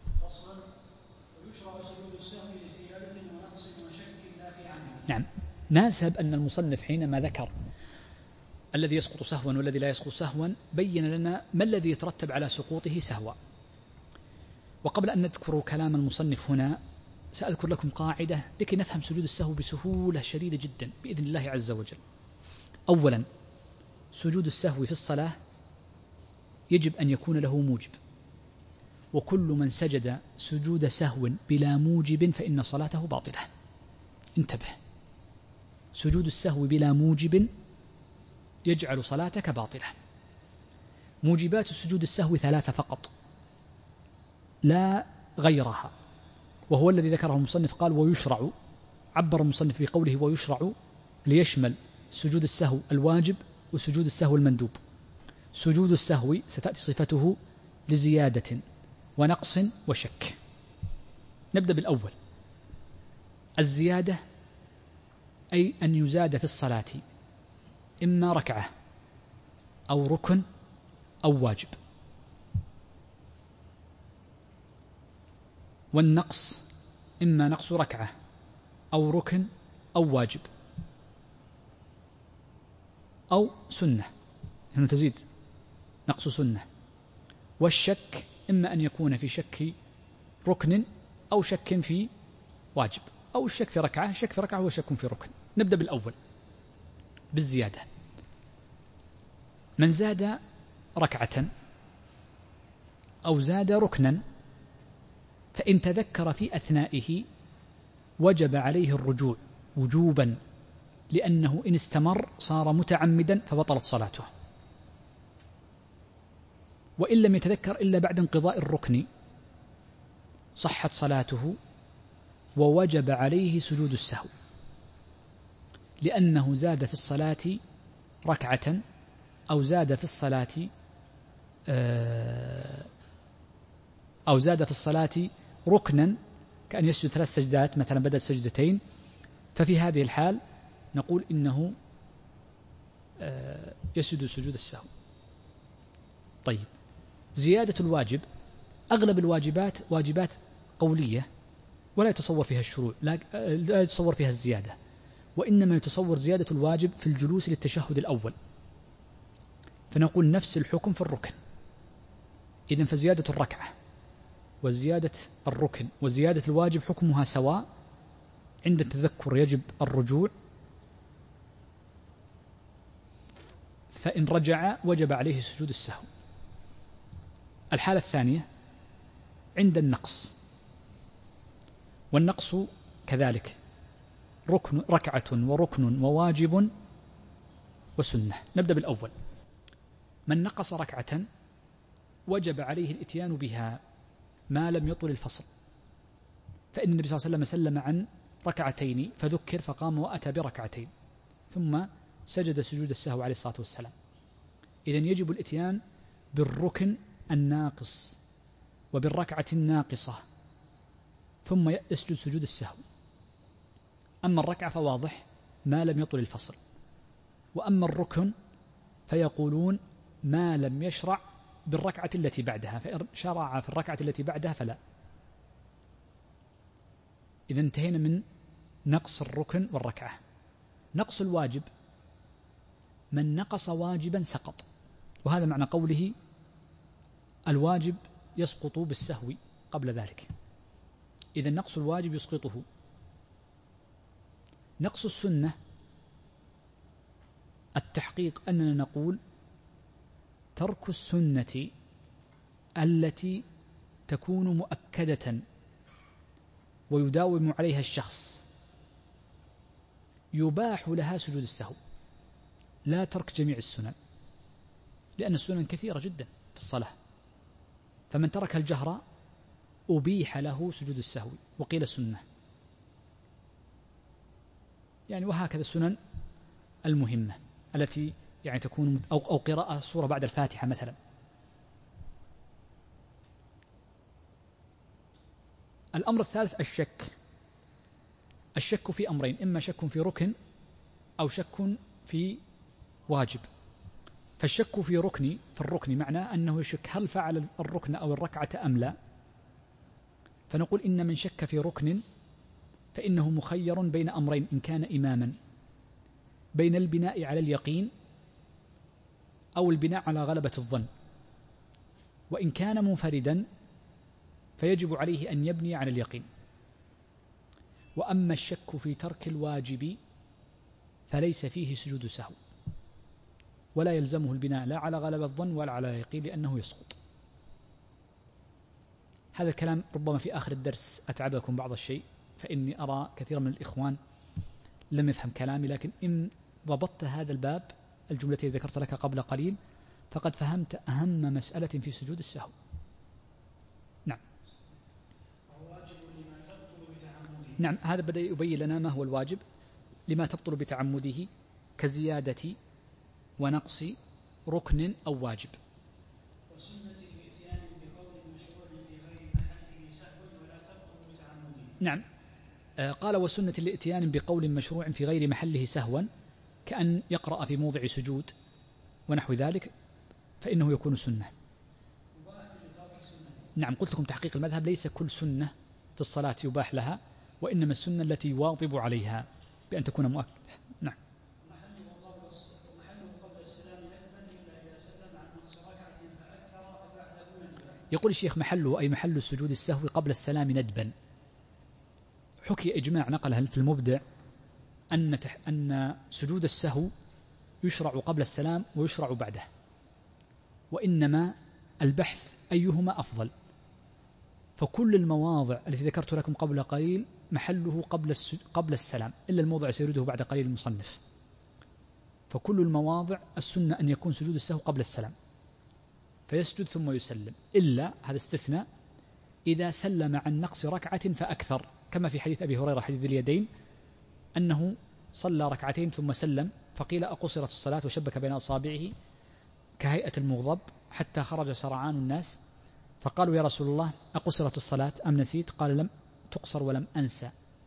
نعم ناسب أن المصنف حينما ذكر الذي يسقط سهوا والذي لا يسقط سهوا بين لنا ما الذي يترتب على سقوطه سهوا. وقبل أن نذكر كلام المصنف هنا سأذكر لكم قاعدة لكي نفهم سجود السهو بسهولة شديدة جدا بإذن الله عز وجل. أولا سجود السهو في الصلاة يجب أن يكون له موجب، وكل من سجد سجود سهو بلا موجب فإن صلاته باطلة. انتبه، سجود السهو بلا موجب يجعل صلاتك باطلة. موجبات سجود السهو ثلاثة فقط لا غيرها، وهو الذي ذكره المصنف. قال ويشرع، عبر المصنف بقوله ويشرع ليشمل سجود السهو الواجب وسجود السهو المندوب. سجود السهو ستأتي صفته لزيادة ونقص وشك. نبدأ بالأول. الزيادة أي أن يزاد في الصلاة إما ركعة أو ركن أو واجب. والنقص إما نقص ركعة أو ركن أو واجب أو سنة، هنا تزيد نقص سنة. والشك إما أن يكون في شك ركن أو شك في واجب، أو الشك في ركعة. الشك في ركعة هو شك في ركن. نبدأ بالأول بالزيادة. من زاد ركعة أو زاد ركنا فإن تذكر في أثنائه وجب عليه الرجوع وجوبا، لأنه إن استمر صار متعمدا فبطلت صلاته. وإن لم يتذكر إلا بعد انقضاء الركن صحت صلاته ووجب عليه سجود السهو، لأنه زاد في الصلاة ركعة أو زاد في الصلاة أو زاد في الصلاة ركنا كأن يسجد ثلاث سجدات مثلا بدل سجدتين، ففي هذه الحال نقول إنه يسجد سجود السهو. طيب، زيادة الواجب، أغلب الواجبات واجبات قولية ولا يتصور فيها الشروع، لا يتصور فيها الزيادة، وإنما يتصور زيادة الواجب في الجلوس للتشهد الأول، فنقول نفس الحكم في الركن. إذن فزيادة الركعة وزيادة الركن وزيادة الواجب حكمها سواء، عند التذكر يجب الرجوع، فإن رجع وجب عليه سجود السهو. الحالة الثانية عند النقص، والنقص كذلك ركن ركعة وركن وواجب وسنة. نبدأ بالأول. من نقص ركعة وجب عليه الإتيان بها ما لم يطل الفصل، فإن النبي صلى الله عليه وسلم سلم عن ركعتين فذكر فقام وأتى بركعتين ثم سجد سجود السهو عليه الصلاة والسلام. إذن يجب الإتيان بالركن الناقص وبالركعة الناقصة ثم يسجد سجود السهو. أما الركعة فواضح ما لم يطل الفصل، وأما الركن فيقولون ما لم يشرع بالركعة التي بعدها، فإن شرع في الركعة التي بعدها فلا. إذا انتهينا من نقص الركن والركعة. نقص الواجب، من نقص واجبا سقط، وهذا معنى قوله الواجب يسقط بالسهو قبل ذلك. إذا نقص الواجب يسقطه. نقص السنة التحقيق أننا نقول ترك السنة التي تكون مؤكدة ويداوم عليها الشخص يباح لها سجود السهو، لا ترك جميع السنن، لأن السنن كثيرة جدا في الصلاة، فمن ترك الجهر أبيح له سجود السهو وقيل سنة. يعني وهكذا السنن المهمة التي يعني تكون أو, أو قراءة سورة بعد الفاتحة مثلا. الأمر الثالث الشك. الشك في أمرين، إما شك في ركن أو شك في واجب. فالشك في ركن في الركن معناه أنه يشك هل فعل الركن أو الركعة أم لا، فنقول إن من شك في ركن فإنه مخير بين أمرين إن كان إماما، بين البناء على اليقين أو البناء على غلبة الظن. وإن كان منفردا فيجب عليه أن يبني على اليقين. وأما الشك في ترك الواجب فليس فيه سجود سهو، ولا يلزمه البناء لا على غلبة الظن ولا على اليقين لأنه يسقط. هذا الكلام ربما في آخر الدرس أتعبكم بعض الشيء، فإني أرى كثير من الإخوان لم يفهم كلامي، لكن إن ضبطت هذا الباب الجملة التي ذكرت لك قبل قليل فقد فهمت أهم مسألة في سجود السهو. نعم. نعم، هذا بدأ يبين لنا ما هو الواجب لما تبطل بتعمده كزيادة ونقص ركن أو واجب.
وسنة الإتيان بقول مشروع في غير محله سهو ولا تبطل بتعمده.
نعم، آه قال وسنة الإتيان بقول مشروع في غير محله سهوا، كأن يقرأ في موضع سجود ونحو ذلك فإنه يكون سنة. نعم، قلت لكم تحقيق المذهب ليس كل سنة في الصلاة يباح لها، وإنما السنة التي يواظب عليها بأن تكون مؤكدة. نعم. يقول الشيخ محله أي محل السجود السهو قبل السلام ندبا، حكي إجماع نقله في المبدع أن أن سجود السهو يشرع قبل السلام ويشرع بعده، وإنما البحث أيهما أفضل. فكل المواضع التي ذكرت لكم قبل قليل محله قبل قبل السلام، إلا الموضع سيريده بعد قليل المصنف. فكل المواضع السنة أن يكون سجود السهو قبل السلام، فيسجد ثم يسلم، إلا هذا استثناء إذا سلم عن نقص ركعة فأكثر، كما في حديث أبي هريرة حديث اليدين أنه صلى ركعتين ثم سلم، فقيل أقصرت الصلاة وشبك بين أصابعه كهيئة المغضب حتى خرج سرعان الناس، فقالوا يا رسول الله أقصرت الصلاة أم نسيت؟ قال لم تقصر ولم أنسى.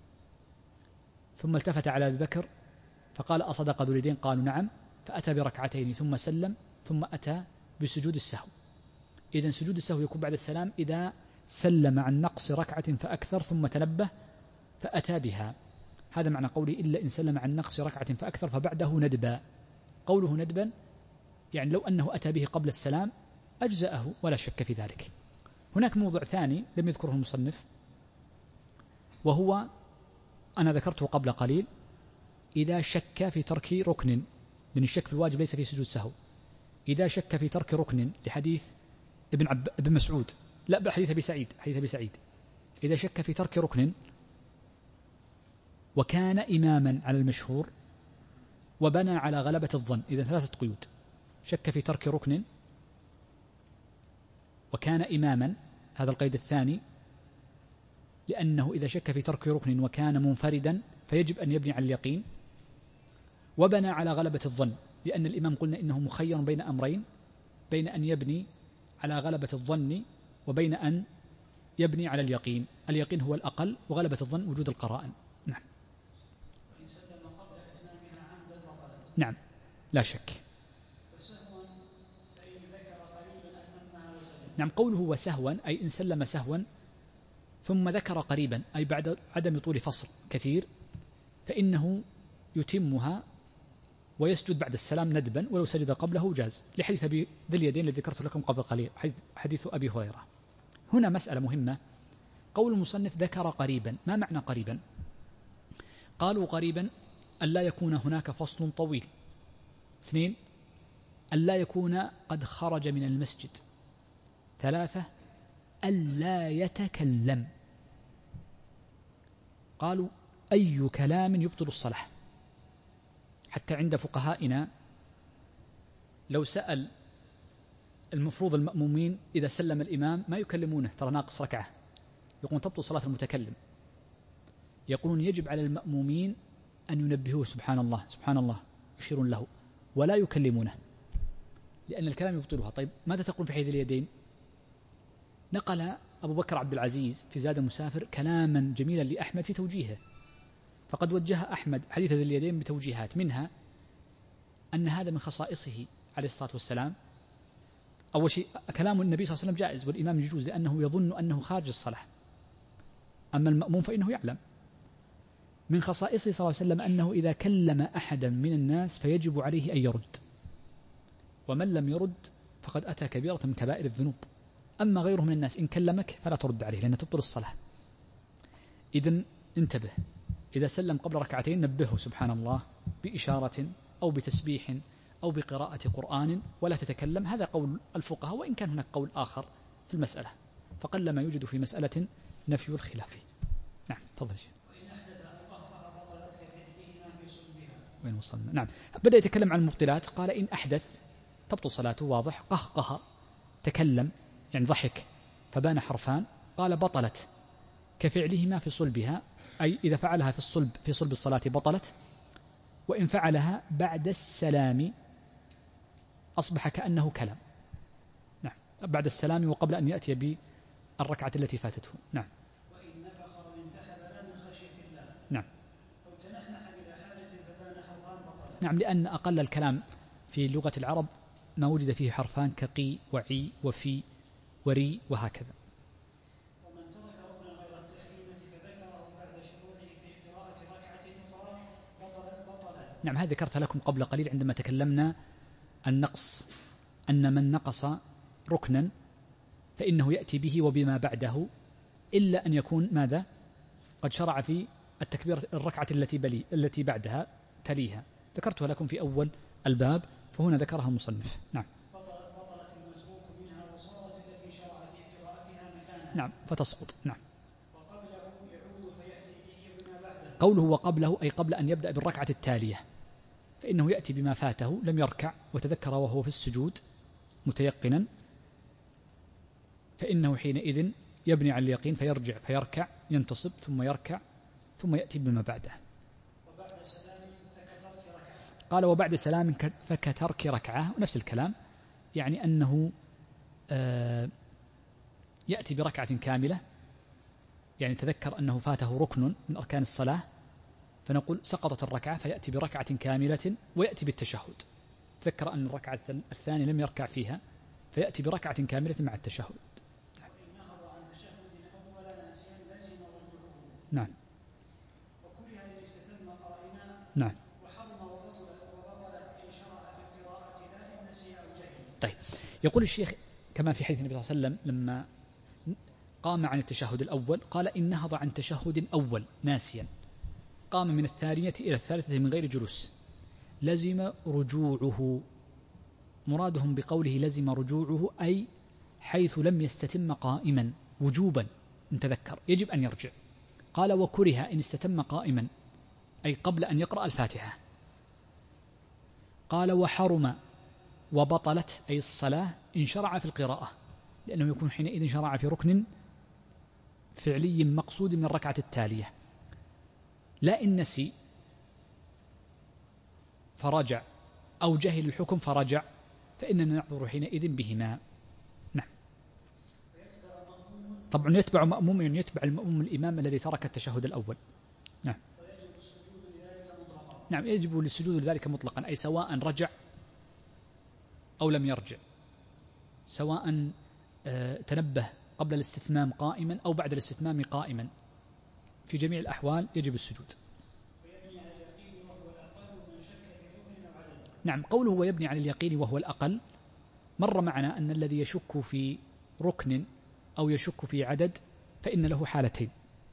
ثم التفت على أبي بكر فقال أصدق ذو اليدين؟ قالوا نعم، فأتى بركعتين ثم سلم ثم أتى بسجود السهو. إذن سجود السهو يكون بعد السلام إذا سلم عن نقص ركعة فأكثر ثم تنبه فأتى بها. هذا معنى قولي إلا إن سلم عن نقص ركعة فأكثر فبعده ندبا. قوله ندبا يعني لو أنه أتى به قبل السلام أجزأه ولا شك في ذلك. هناك موضوع ثاني لم يذكره المصنف، وهو أنا ذكرته قبل قليل، إذا شك في ترك ركن، لأن الشك في الواجب ليس في سجود سهو. إذا شك في ترك ركن لحديث ابن, عب... ابن مسعود، لا بحديث أبي سعيد، حديث أبي سعيد إذا شك في ترك ركن وكان إماما على المشهور وبنى على غلبة الظن، إذا ثلاثة قيود: شك في ترك ركن وكان إماما، هذا القيد الثاني، لأنه إذا شك في ترك ركن وكان منفردا فيجب أن يبني على اليقين، وبنى على غلبة الظن، لأن الإمام قلنا إنه مخير بين أمرين، بين أن يبني على غلبة الظن وبين أن يبني على اليقين. اليقين هو الأقل وغلبة الظن وجود القرائن. نعم.
وإن سلم قبل إتمامها عمدا بطلت.
نعم لا شك.
وسهوا فإن ذكر قريبا أتمها وسلم.
نعم، قوله وسهوا أي إن سلم سهوا ثم ذكر قريبا أي بعد عدم طول فصل كثير فإنه يتمها ويسجد بعد السلام ندبا، ولو سجد قبله جاز، لحديث أبي ذي اليدين الذي ذكرت لكم قبل قليل، حديث أبي هريرة. هنا مسألة مهمة، قول المصنف ذكر قريبا، ما معنى قريبا؟ قالوا قريبا ألا يكون هناك فصل طويل. اثنين، ألا يكون قد خرج من المسجد. ثلاثة، ألا يتكلم. قالوا أي كلام يبطل الصلاة، حتى عند فقهائنا لو سأل المفروض المأمومين إذا سلم الإمام ما يكلمونه ترى ناقص ركعة، يقولون تبطل صلاة المتكلم. يقولون يجب على المأمومين أن ينبهوه سبحان الله سبحان الله، يشيرون له ولا يكلمونه، لأن الكلام يبطلها. طيب ماذا تقول في حديث اليدين؟ نقل أبو بكر عبد العزيز في زاد المسافر كلاما جميلا لأحمد في توجيهه، فقد وجه أحمد حديث ذي اليدين بتوجيهات، منها أن هذا من خصائصه عليه الصلاة والسلام. أول شيء كلام النبي صلى الله عليه وسلم جائز والإمام يجوز لأنه يظن أنه خارج الصلاة، أما المأموم فإنه يعلم. من خصائصه صلى الله عليه وسلم أنه إذا كلم أحدا من الناس فيجب عليه أن يرد، ومن لم يرد فقد أتى كبيرة من كبائر الذنوب. أما غيره من الناس إن كلمك فلا ترد عليه لأنه تبطل الصلاة. إذن انتبه، إذا سلم قبل ركعتين نبهه سبحان الله بإشارة أو بتسبيح أو بقراءة قرآن ولا تتكلم. هذا قول الفقهاء، وإن كان هناك قول آخر في المسألة، فقل ما يوجد في مسألة نفي الخلاف. نعم تفضل.
وإن أحدث القهقه بطلت كفعلهما في صلبها.
وين وصلنا؟ نعم، بدأ يتكلم عن المبطلات، قال إن أحدث تبطل صلاته، واضح. قهقه تكلم يعني ضحك فبان حرفان، قال بطلت كفعلهما في صلبها، أي إذا فعلها في الصلب في صلب الصلاة بطلت، وإن فعلها بعد السلام أصبح كأنه كلام. نعم، بعد السلام وقبل أن يأتي بالركعة التي فاتته. نعم.
وإن نفخ وانتحب لا من خشية الله.
نعم.
أو تنحنح بلا حاجة فبان حرفان بطلت.
نعم، لأن أقل الكلام في لغة العرب ما وجد فيه حرفان كقي وعي وفي وري وهكذا.
ومن ترك ركنا غير التحريمة فذكره بعد شروعه في قراءة ركعة أخرى بطلت بطلت.
نعم، هذا ذكرت لكم قبل قليل عندما تكلمنا النقص، أن من نقص ركنا فإنه يأتي به وبما بعده إلا أن يكون ماذا؟ قد شرع في التكبير الركعة التي بلي التي بعدها تليها، ذكرتها لكم في أول الباب، فهنا ذكرها المصنف. نعم.
بطلت المتروك منها وصارت التي شرع في قراءتها مكانها.
نعم فتسقط. نعم.
وقبله يعود فيأتي به بما بعده.
قوله وقبله أي قبل أن يبدأ بالركعة التالية، فإنه يأتي بما فاته، لم يركع وتذكر وهو في السجود متيقنا، فإنه حينئذ يبني على اليقين فيرجع فيركع ينتصب ثم يركع ثم يأتي بما بعده.
وبعد سلام فكترك ركعة.
قال وبعد سلام فكترك ركعة، نفس الكلام، يعني أنه يأتي بركعة كاملة، يعني تذكر أنه فاته ركن من أركان الصلاة، فنقول سقطت الركعة فيأتي بركعة كاملة ويأتي بالتشهد. تذكر أن الركعة الثانية لم يركع فيها فيأتي بركعة كاملة مع التشهد. نعم.
وكره إن استتم قائما.
نعم.
وحرم وبطلت إن شرع في القراءة لا إن نسي أو جهل.
طيب، يقول الشيخ كما في حديث النبي صلى الله عليه وسلم لما قام عن التشهد الأول قال إن نهض عن تشهد أول ناسيا قام من الثانية إلى الثالثة من غير جلوس لزم رجوعه. مرادهم بقوله لزم رجوعه أي حيث لم يستتم قائما وجوبا، إن تذكر يجب أن يرجع. قال وكره إن استتم قائما أي قبل أن يقرأ الفاتحة. قال وحرم وبطلت أي الصلاة إن شرع في القراءة، لأنه يكون حينئذ شرع في ركن فعلي مقصود من الركعة التالية. لا إن نسي فرجع أو جهل الحكم فرجع فإننا نعذر حينئذ بهما. نعم. طبعا يتبع مأموم يعني يتبع المأموم الإمام الذي ترك التشهد الأول. نعم. نعم يجب للسجود لذلك مطلقا، أي سواء رجع أو لم يرجع، سواء تنبه قبل الاستتمام قائما أو بعد الاستتمام قائما، في جميع الأحوال يجب السجود. نعم. قوله ويبني على اليقين وهو الأقل، مر معنا أن الذي يشك في ركن أو يشك في عدد فإن له حالتين.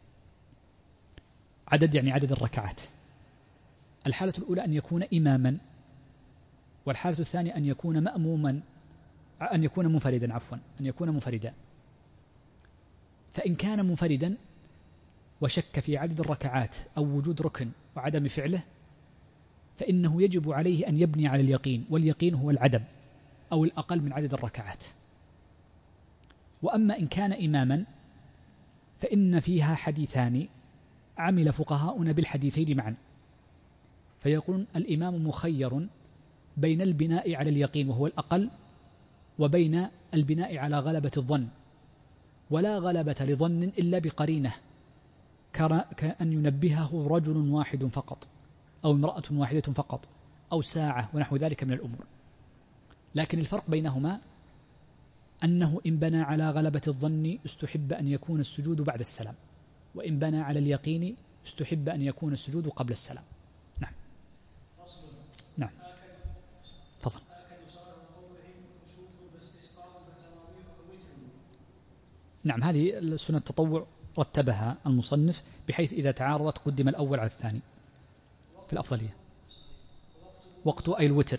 عدد يعني عدد الركعات. الحالة الأولى أن يكون إماما، والحالة الثانية أن يكون مأموما، أن يكون منفردا عفوا أن يكون منفردا. فإن كان منفردا وشك في عدد الركعات أو وجود ركن وعدم فعله فإنه يجب عليه أن يبني على اليقين، واليقين هو العدم أو الأقل من عدد الركعات. وأما إن كان إماما فإن فيها حديثان عمل فقهاؤنا بالحديثين معا، فيقول الإمام مخير بين البناء على اليقين وهو الأقل وبين البناء على غلبة الظن، ولا غلبة لظن إلا بقرينة كأن ينبهه رجل واحد فقط أو امرأة واحدة فقط أو ساعة ونحو ذلك من الأمور. لكن الفرق بينهما أنه إن بنى على غلبة الظن استحب أن يكون السجود بعد السلام، وإن بنى على اليقين استحب أن يكون السجود قبل السلام. نعم. نعم. تفضل. نعم. هذه السنة التطوع رتبها المصنف بحيث إذا تعارضت قدم الأول على الثاني في الأفضلية. وقت أي الوتر.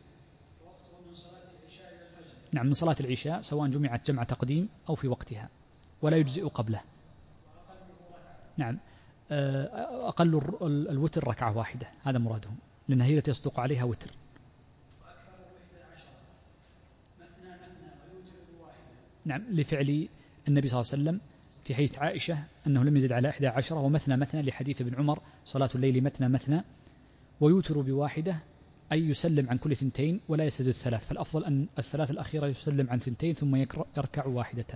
نعم من صلاة العشاء سواء جمعت جمع تقديم أو في وقتها، ولا يجزئ قبله. نعم. أقل الوتر ركعة واحدة، هذا مرادهم، لأنها هي التي يصدق عليها وتر. نعم لفعل النبي صلى الله عليه وسلم في حديث عائشة أنه لم يزد على إحدى عشرة ومثنى مثنى، لحديث ابن عمر صلاة الليل مثنى مثنى، ويوتر بواحدة أي يسلم عن كل ثنتين ولا يسجد الثلاث، فالأفضل أن الثلاث الأخيرة يسلم عن ثنتين ثم يركع واحدة.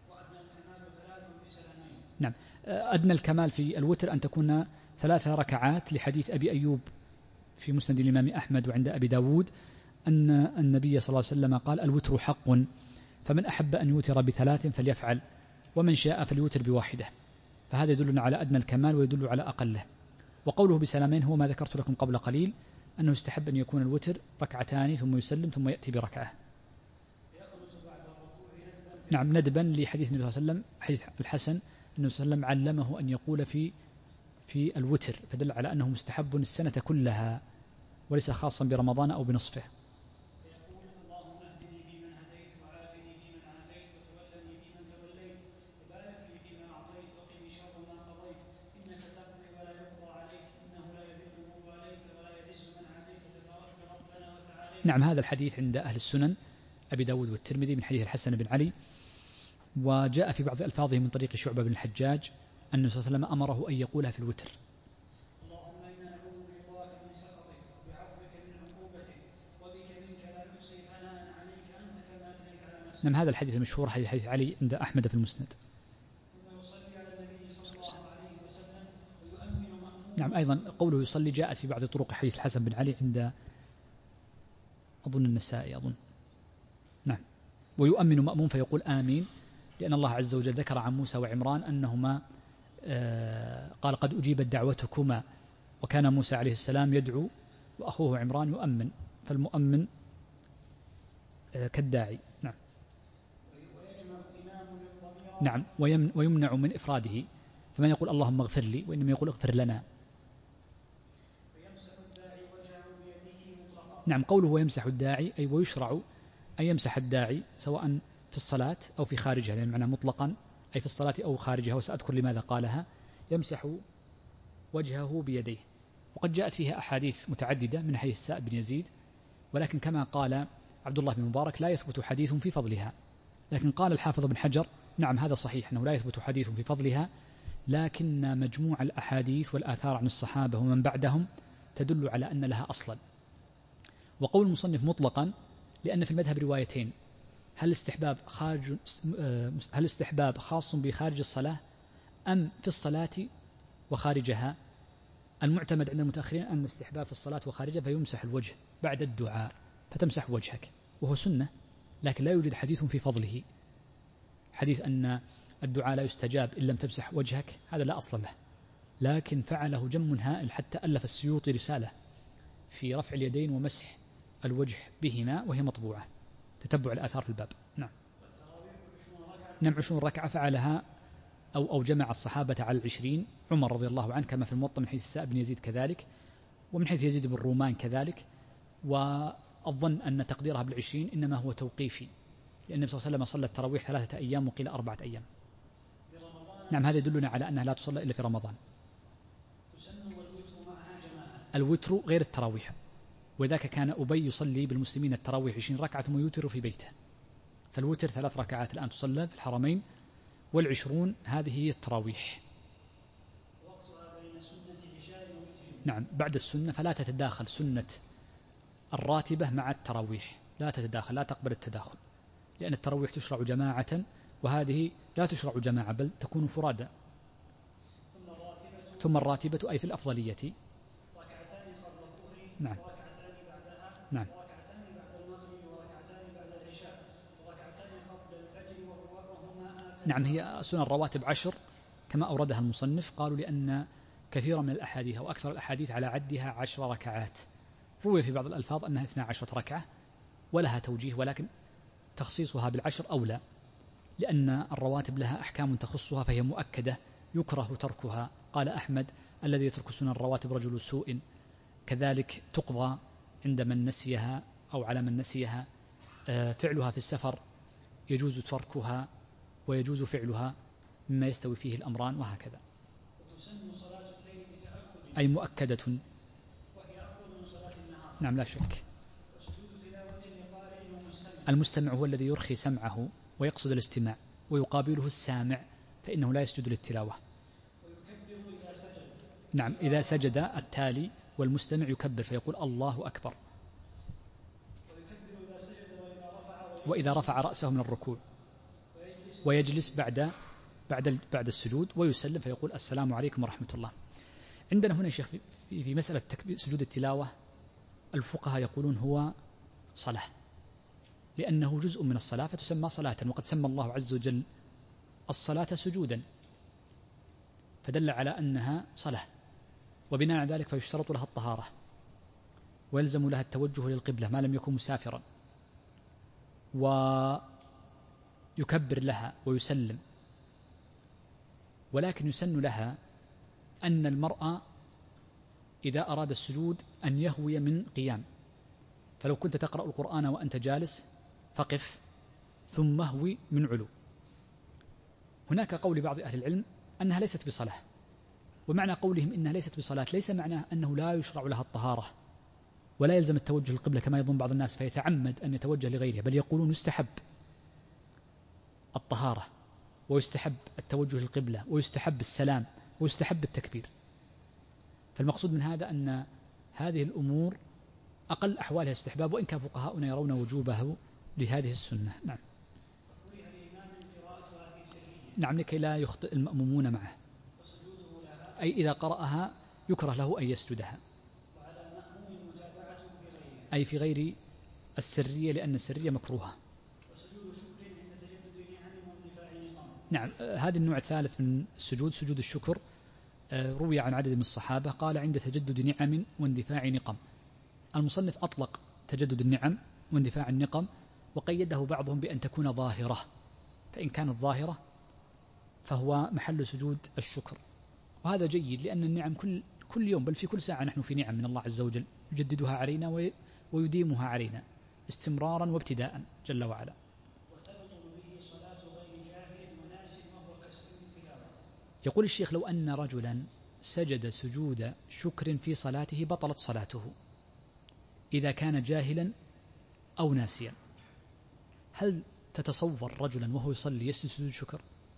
نعم. أدنى الكمال في الوتر أن تكون ثلاث ركعات، لحديث أبي أيوب في مسند الإمام أحمد وعند أبي داود أن النبي صلى الله عليه وسلم قال الوتر حق، فمن أحب أن يوتر بثلاث فليفعل، ومن شاء فليوتر بواحدة. فهذا يدلنا على أدنى الكمال ويدل على أقله. وقوله بسلامين هو ما ذكرت لكم قبل قليل، أنه يستحب أن يكون الوتر ركعتان ثم يسلم ثم يأتي بركعة. نعم ندبا لحديث النبي صلى الله عليه وسلم حديث الحسن النبي صلى الله عليه وسلم علمه أن يقول في في الوتر، فدل على أنه مستحب السنة كلها وليس خاصا برمضان أو بنصفه.
فيقول اللهم اهدني فيمن هديت وعافني فيمن عافيت وتولني فيمن توليت وبارك لي فيما أعطيت وقني شر ما قضيت إنك تقضي ولا يقضى عليك إنه لا يذل من واليت ولا يعز من عاديت تباركت ربنا وتعاليت.
نعم، هذا الحديث عند أهل السنن أبي داود والترمذي من حديث الحسن بن علي، وجاء في بعض ألفاظه من طريق شعبة بن الحجاج أن النبي صلى الله عليه وسلم أمره أن يقولها في الوتر.
اللهم إنا نعوذ برضاك من سخطك وبعفوك من عقوبتك وبك منك لا نحصي ثناء عليك أنت كما أثنيت على نفسك.
نعم، هذا الحديث المشهور حديث حديث علي عند أحمد في المسند.
ثم يصلي على النبي صلى الله عليه وسلم ويؤمن مأمون.
نعم، أيضا قوله يصلي جاءت في بعض طرق حديث الحسن بن علي عند أظن النسائي أظن. نعم، ويؤمن مأمون فيقول آمين، لأن الله عز وجل ذكر عن موسى وعمران أنهما آه قال قد أجيبت دعوتكما، وكان موسى عليه السلام يدعو وأخوه عمران يؤمن، فالمؤمن آه كالداعي. نعم. نعم، ويمنع من إفراده، فمن يقول اللهم اغفر لي وإنما يقول اغفر لنا. نعم، قوله ويمسح الداعي أي ويشرع أن يمسح الداعي سواء في الصلاة أو في خارجها، لأن معنى مطلقا أي في الصلاة أو خارجها، وسأذكر لماذا قالها. يمسح وجهه بيديه، وقد جاءت فيها أحاديث متعددة من حديث السائب بن يزيد، ولكن كما قال عبد الله بن مبارك لا يثبت حديث في فضلها. لكن قال الحافظ بن حجر نعم هذا صحيح أنه لا يثبت حديث في فضلها، لكن مجموع الأحاديث والآثار عن الصحابة ومن بعدهم تدل على أن لها أصلا. وقول المصنف مطلقا لأن في المذهب روايتين، هل استحباب خارج هل استحباب خاص بخارج الصلاة أم في الصلاة وخارجها؟ المعتمد عند المتأخرين أن الاستحباب في الصلاة وخارجها، فيمسح الوجه بعد الدعاء فتمسح وجهك، وهو سنة، لكن لا يوجد حديث في فضله. حديث أن الدعاء لا يستجاب إن لم تمسح وجهك هذا لا أصل له، لكن فعله جم هائل حتى ألف السيوطي رسالة في رفع اليدين ومسح الوجه بهما وهي مطبوعة، تتبع الآثار في الباب. نعم. نعم، عشرون ركعة فعلها أو أو جمع الصحابة على العشرين، عمر رضي الله عنه كما في الموطأ من حيث السائب بن يزيد كذلك، ومن حيث يزيد بن رومان كذلك، والظن أن تقديرها بالعشرين إنما هو توقيفي، لأن النبي صلى الله عليه وسلم صلى التراويح ثلاثة أيام وقيل أربعة أيام. نعم، هذا يدلنا على أنها لا تصلى إلا في رمضان. الوتر غير التراويح، وذاك كان أبي يصلي بالمسلمين التراويح عشرين ركعة ثم يوتر في بيته، فالوتر ثلاث ركعات الآن تصلى في الحرمين، والعشرون هذه هي التراويح. نعم، بعد السنة، فلا تتداخل سنة الراتبة مع التراويح، لا تتداخل، لا تقبل التداخل، لأن التراويح تشرع جماعة وهذه لا تشرع جماعة بل تكون فرادا. ثم الراتبة أي في الأفضلية. نعم. نعم. نعم، هي سنن الرواتب عشر كما أوردها المصنف، قالوا لأن كثيرا من الأحاديث أو أكثر الأحاديث على عدها عشر ركعات، روي في بعض الألفاظ أنها اثنا عشرة ركعة ولها توجيه، ولكن تخصيصها بالعشر أولى، لأن الرواتب لها أحكام تخصها فهي مؤكدة يكره تركها. قال أحمد الذي يترك سنن الرواتب رجل سوء، كذلك تقضى عند من نسيها أو على من نسيها، فعلها في السفر يجوز تركها ويجوز فعلها مما يستوي فيه الأمران، وهكذا. أي مؤكدة، نعم لا شك. المستمع هو الذي يرخي سمعه ويقصد الاستماع، ويقابله السامع فإنه لا يسجد للتلاوة. نعم، إذا سجد التالي والمستمع يكبر فيقول الله أكبر، وإذا رفع رأسه من الركوع ويجلس بعد بعد بعد السجود ويسلم فيقول السلام عليكم ورحمة الله. عندنا هنا شيخ في في مسألة سجود التلاوة الفقهاء يقولون هو صلاة، لأنه جزء من الصلاة فتسمى صلاة، وقد سمى الله عز وجل الصلاة سجودا، فدل على أنها صلاة، وبناء على ذلك فيشترط لها الطهارة ويلزم لها التوجه للقبلة ما لم يكن مسافرا، ويكبر لها ويسلم، ولكن يسن لها أن المرأة إذا أراد السجود أن يهوي من قيام، فلو كنت تقرأ القرآن وأنت جالس فقف ثم اهوي من علو. هناك قول بعض أهل العلم أنها ليست بصلاة، ومعنى قولهم إنها ليست بصلاة ليس معناه أنه لا يشرع لها الطهارة ولا يلزم التوجه للقبلة كما يظن بعض الناس فيتعمد أن يتوجه لغيرها، بل يقولون يستحب الطهارة ويستحب التوجه للقبلة ويستحب السلام ويستحب التكبير. فالمقصود من هذا أن هذه الأمور أقل أحوالها استحباب، وإن كان فقهاؤنا يرون وجوبه لهذه السنة. نعم. نعم، لكي لا يخطئ المأمومون معه، أي إذا قرأها يكره له أن يسجدها، أي في غير السرية لأن السرية مكروهة. نعم، هذا النوع الثالث من السجود سجود الشكر روي عن عدد من الصحابة قال عند تجدد نعم واندفاع نقم. المصنف أطلق تجدد النعم واندفاع النقم وقيده بعضهم بأن تكون ظاهرة، فإن كانت ظاهرة فهو محل سجود الشكر، وهذا جيد لأن النعم كل كل يوم بل في كل ساعة نحن في نعم من الله عز وجل يجددها علينا ويديمها علينا استمرارا وابتداء جل وعلا. يقول الشيخ لو أن رجلا سجد سجود شكر في صلاته بطلت صلاته إذا كان جاهلا أو ناسيا. هل تتصور رجلا وهو يصلي يسجد سجود شكر؟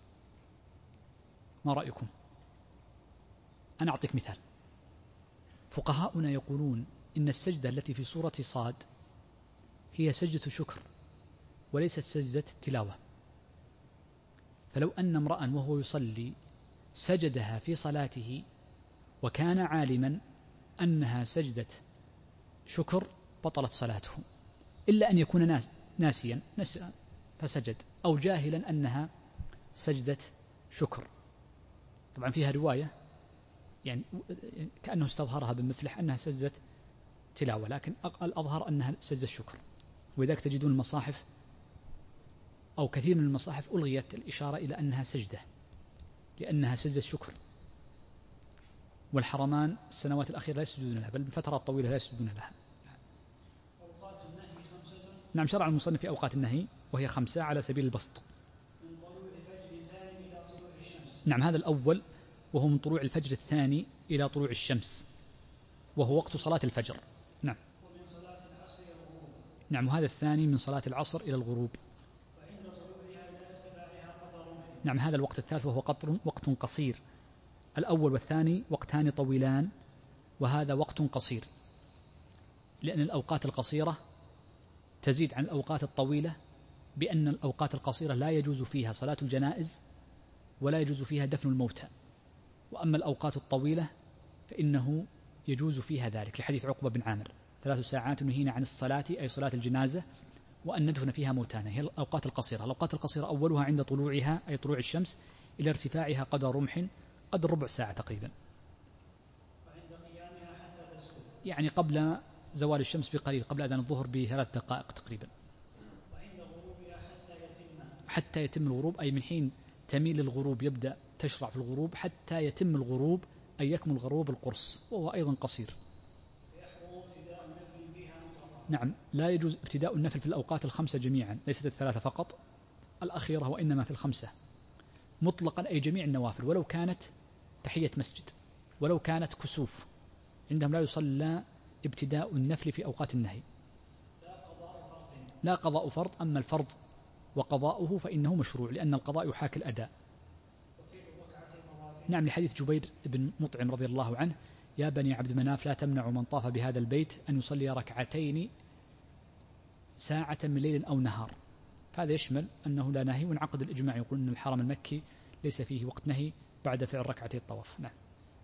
ما رأيكم؟ أنا أعطيك مثال. فقهاؤنا يقولون إن السجدة التي في سورة صاد هي سجدة شكر وليست سجدة تلاوة، فلو أن امرأ وهو يصلي سجدها في صلاته وكان عالما أنها سجدة شكر بطلت صلاته، إلا أن يكون ناس ناسيا نسأ فسجد، أو جاهلا أنها سجدة شكر. طبعا فيها رواية يعني كأنه استظهرها بمفلح أنها سجدة تلاوة، لكن الأظهر أنها سجدة شكر. ولذلك تجدون المصاحف أو كثير من المصاحف ألغيت الإشارة إلى أنها سجدة لأنها سجدة شكر، والحرمان السنوات الأخيرة لا يسجدون لها، بل بفترات طويلة لا يسجدون لها.
أوقات النهي خمسة.
نعم، شرع المصنف في أوقات النهي وهي خمسة على سبيل البسط.
من طلوع الفجر الثاني إلى طلوع الشمس.
نعم، هذا الأول وهو من طلوع الفجر الثاني إلى طلوع الشمس وهو وقت صلاة الفجر. نعم.
ومن صلاة العصر إلى الغروب.
نعم، وهذا الثاني من صلاة العصر إلى الغروب.
وعند طلوعها إلى ارتفاعها قدر رمح.
نعم، هذا الوقت الثالث وهو قطر وقت قصير. الأول والثاني وقتان طويلان، وهذا وقت قصير، لأن الأوقات القصيرة تزيد عن الأوقات الطويلة، بأن الأوقات القصيرة لا يجوز فيها صلاة الجنائز ولا يجوز فيها دفن الموتى، وأما الأوقات الطويلة فإنه يجوز فيها ذلك، لحديث عقبة بن عامر ثلاث ساعات نهينا عن الصلاة أي صلاة الجنازة وأن ندفن فيها موتانا. هي الأوقات القصيرة. الأوقات القصيرة أولها عند طلوعها أي طلوع الشمس إلى ارتفاعها قدر رمح، قدر ربع ساعة تقريبا،
وعند قيامها حتى تزول.
يعني قبل زوال الشمس بقليل، قبل أذان الظهر بثلاث دقائق تقريبا.
وعند غروبها حتى يتم.
حتى يتم الغروب أي من حين تميل الغروب يبدأ تشرع في الغروب حتى يتم الغروب أي يكمل غروب القرص، وهو أيضا قصير.
فيحرم ابتداء النفل فيها مطلقا.
نعم، لا يجوز ابتداء النفل في الأوقات الخمسة جميعا، ليست الثلاثة فقط الأخيرة، وإنما في الخمسة مطلقا أي جميع النوافل، ولو كانت تحية مسجد ولو كانت كسوف، عندهم لا يصلى ابتداء النفل في أوقات النهي.
لا قضاء فرض.
لا قضاء فرض، أما الفرض وقضاؤه فإنه مشروع، لأن القضاء يحاكي الأداء.
وفي ركعة طواف.
نعم، لحديث جبير بن مطعم رضي الله عنه: يا بني عبد مناف لا تمنعوا من طاف بهذا البيت أن يصلي ركعتين ساعة من ليل أو نهار. فهذا يشمل أنه لا نهي، وانعقد الإجماع يقول أن الحرم المكي ليس فيه وقت نهي بعد فعل ركعتي الطواف. نعم.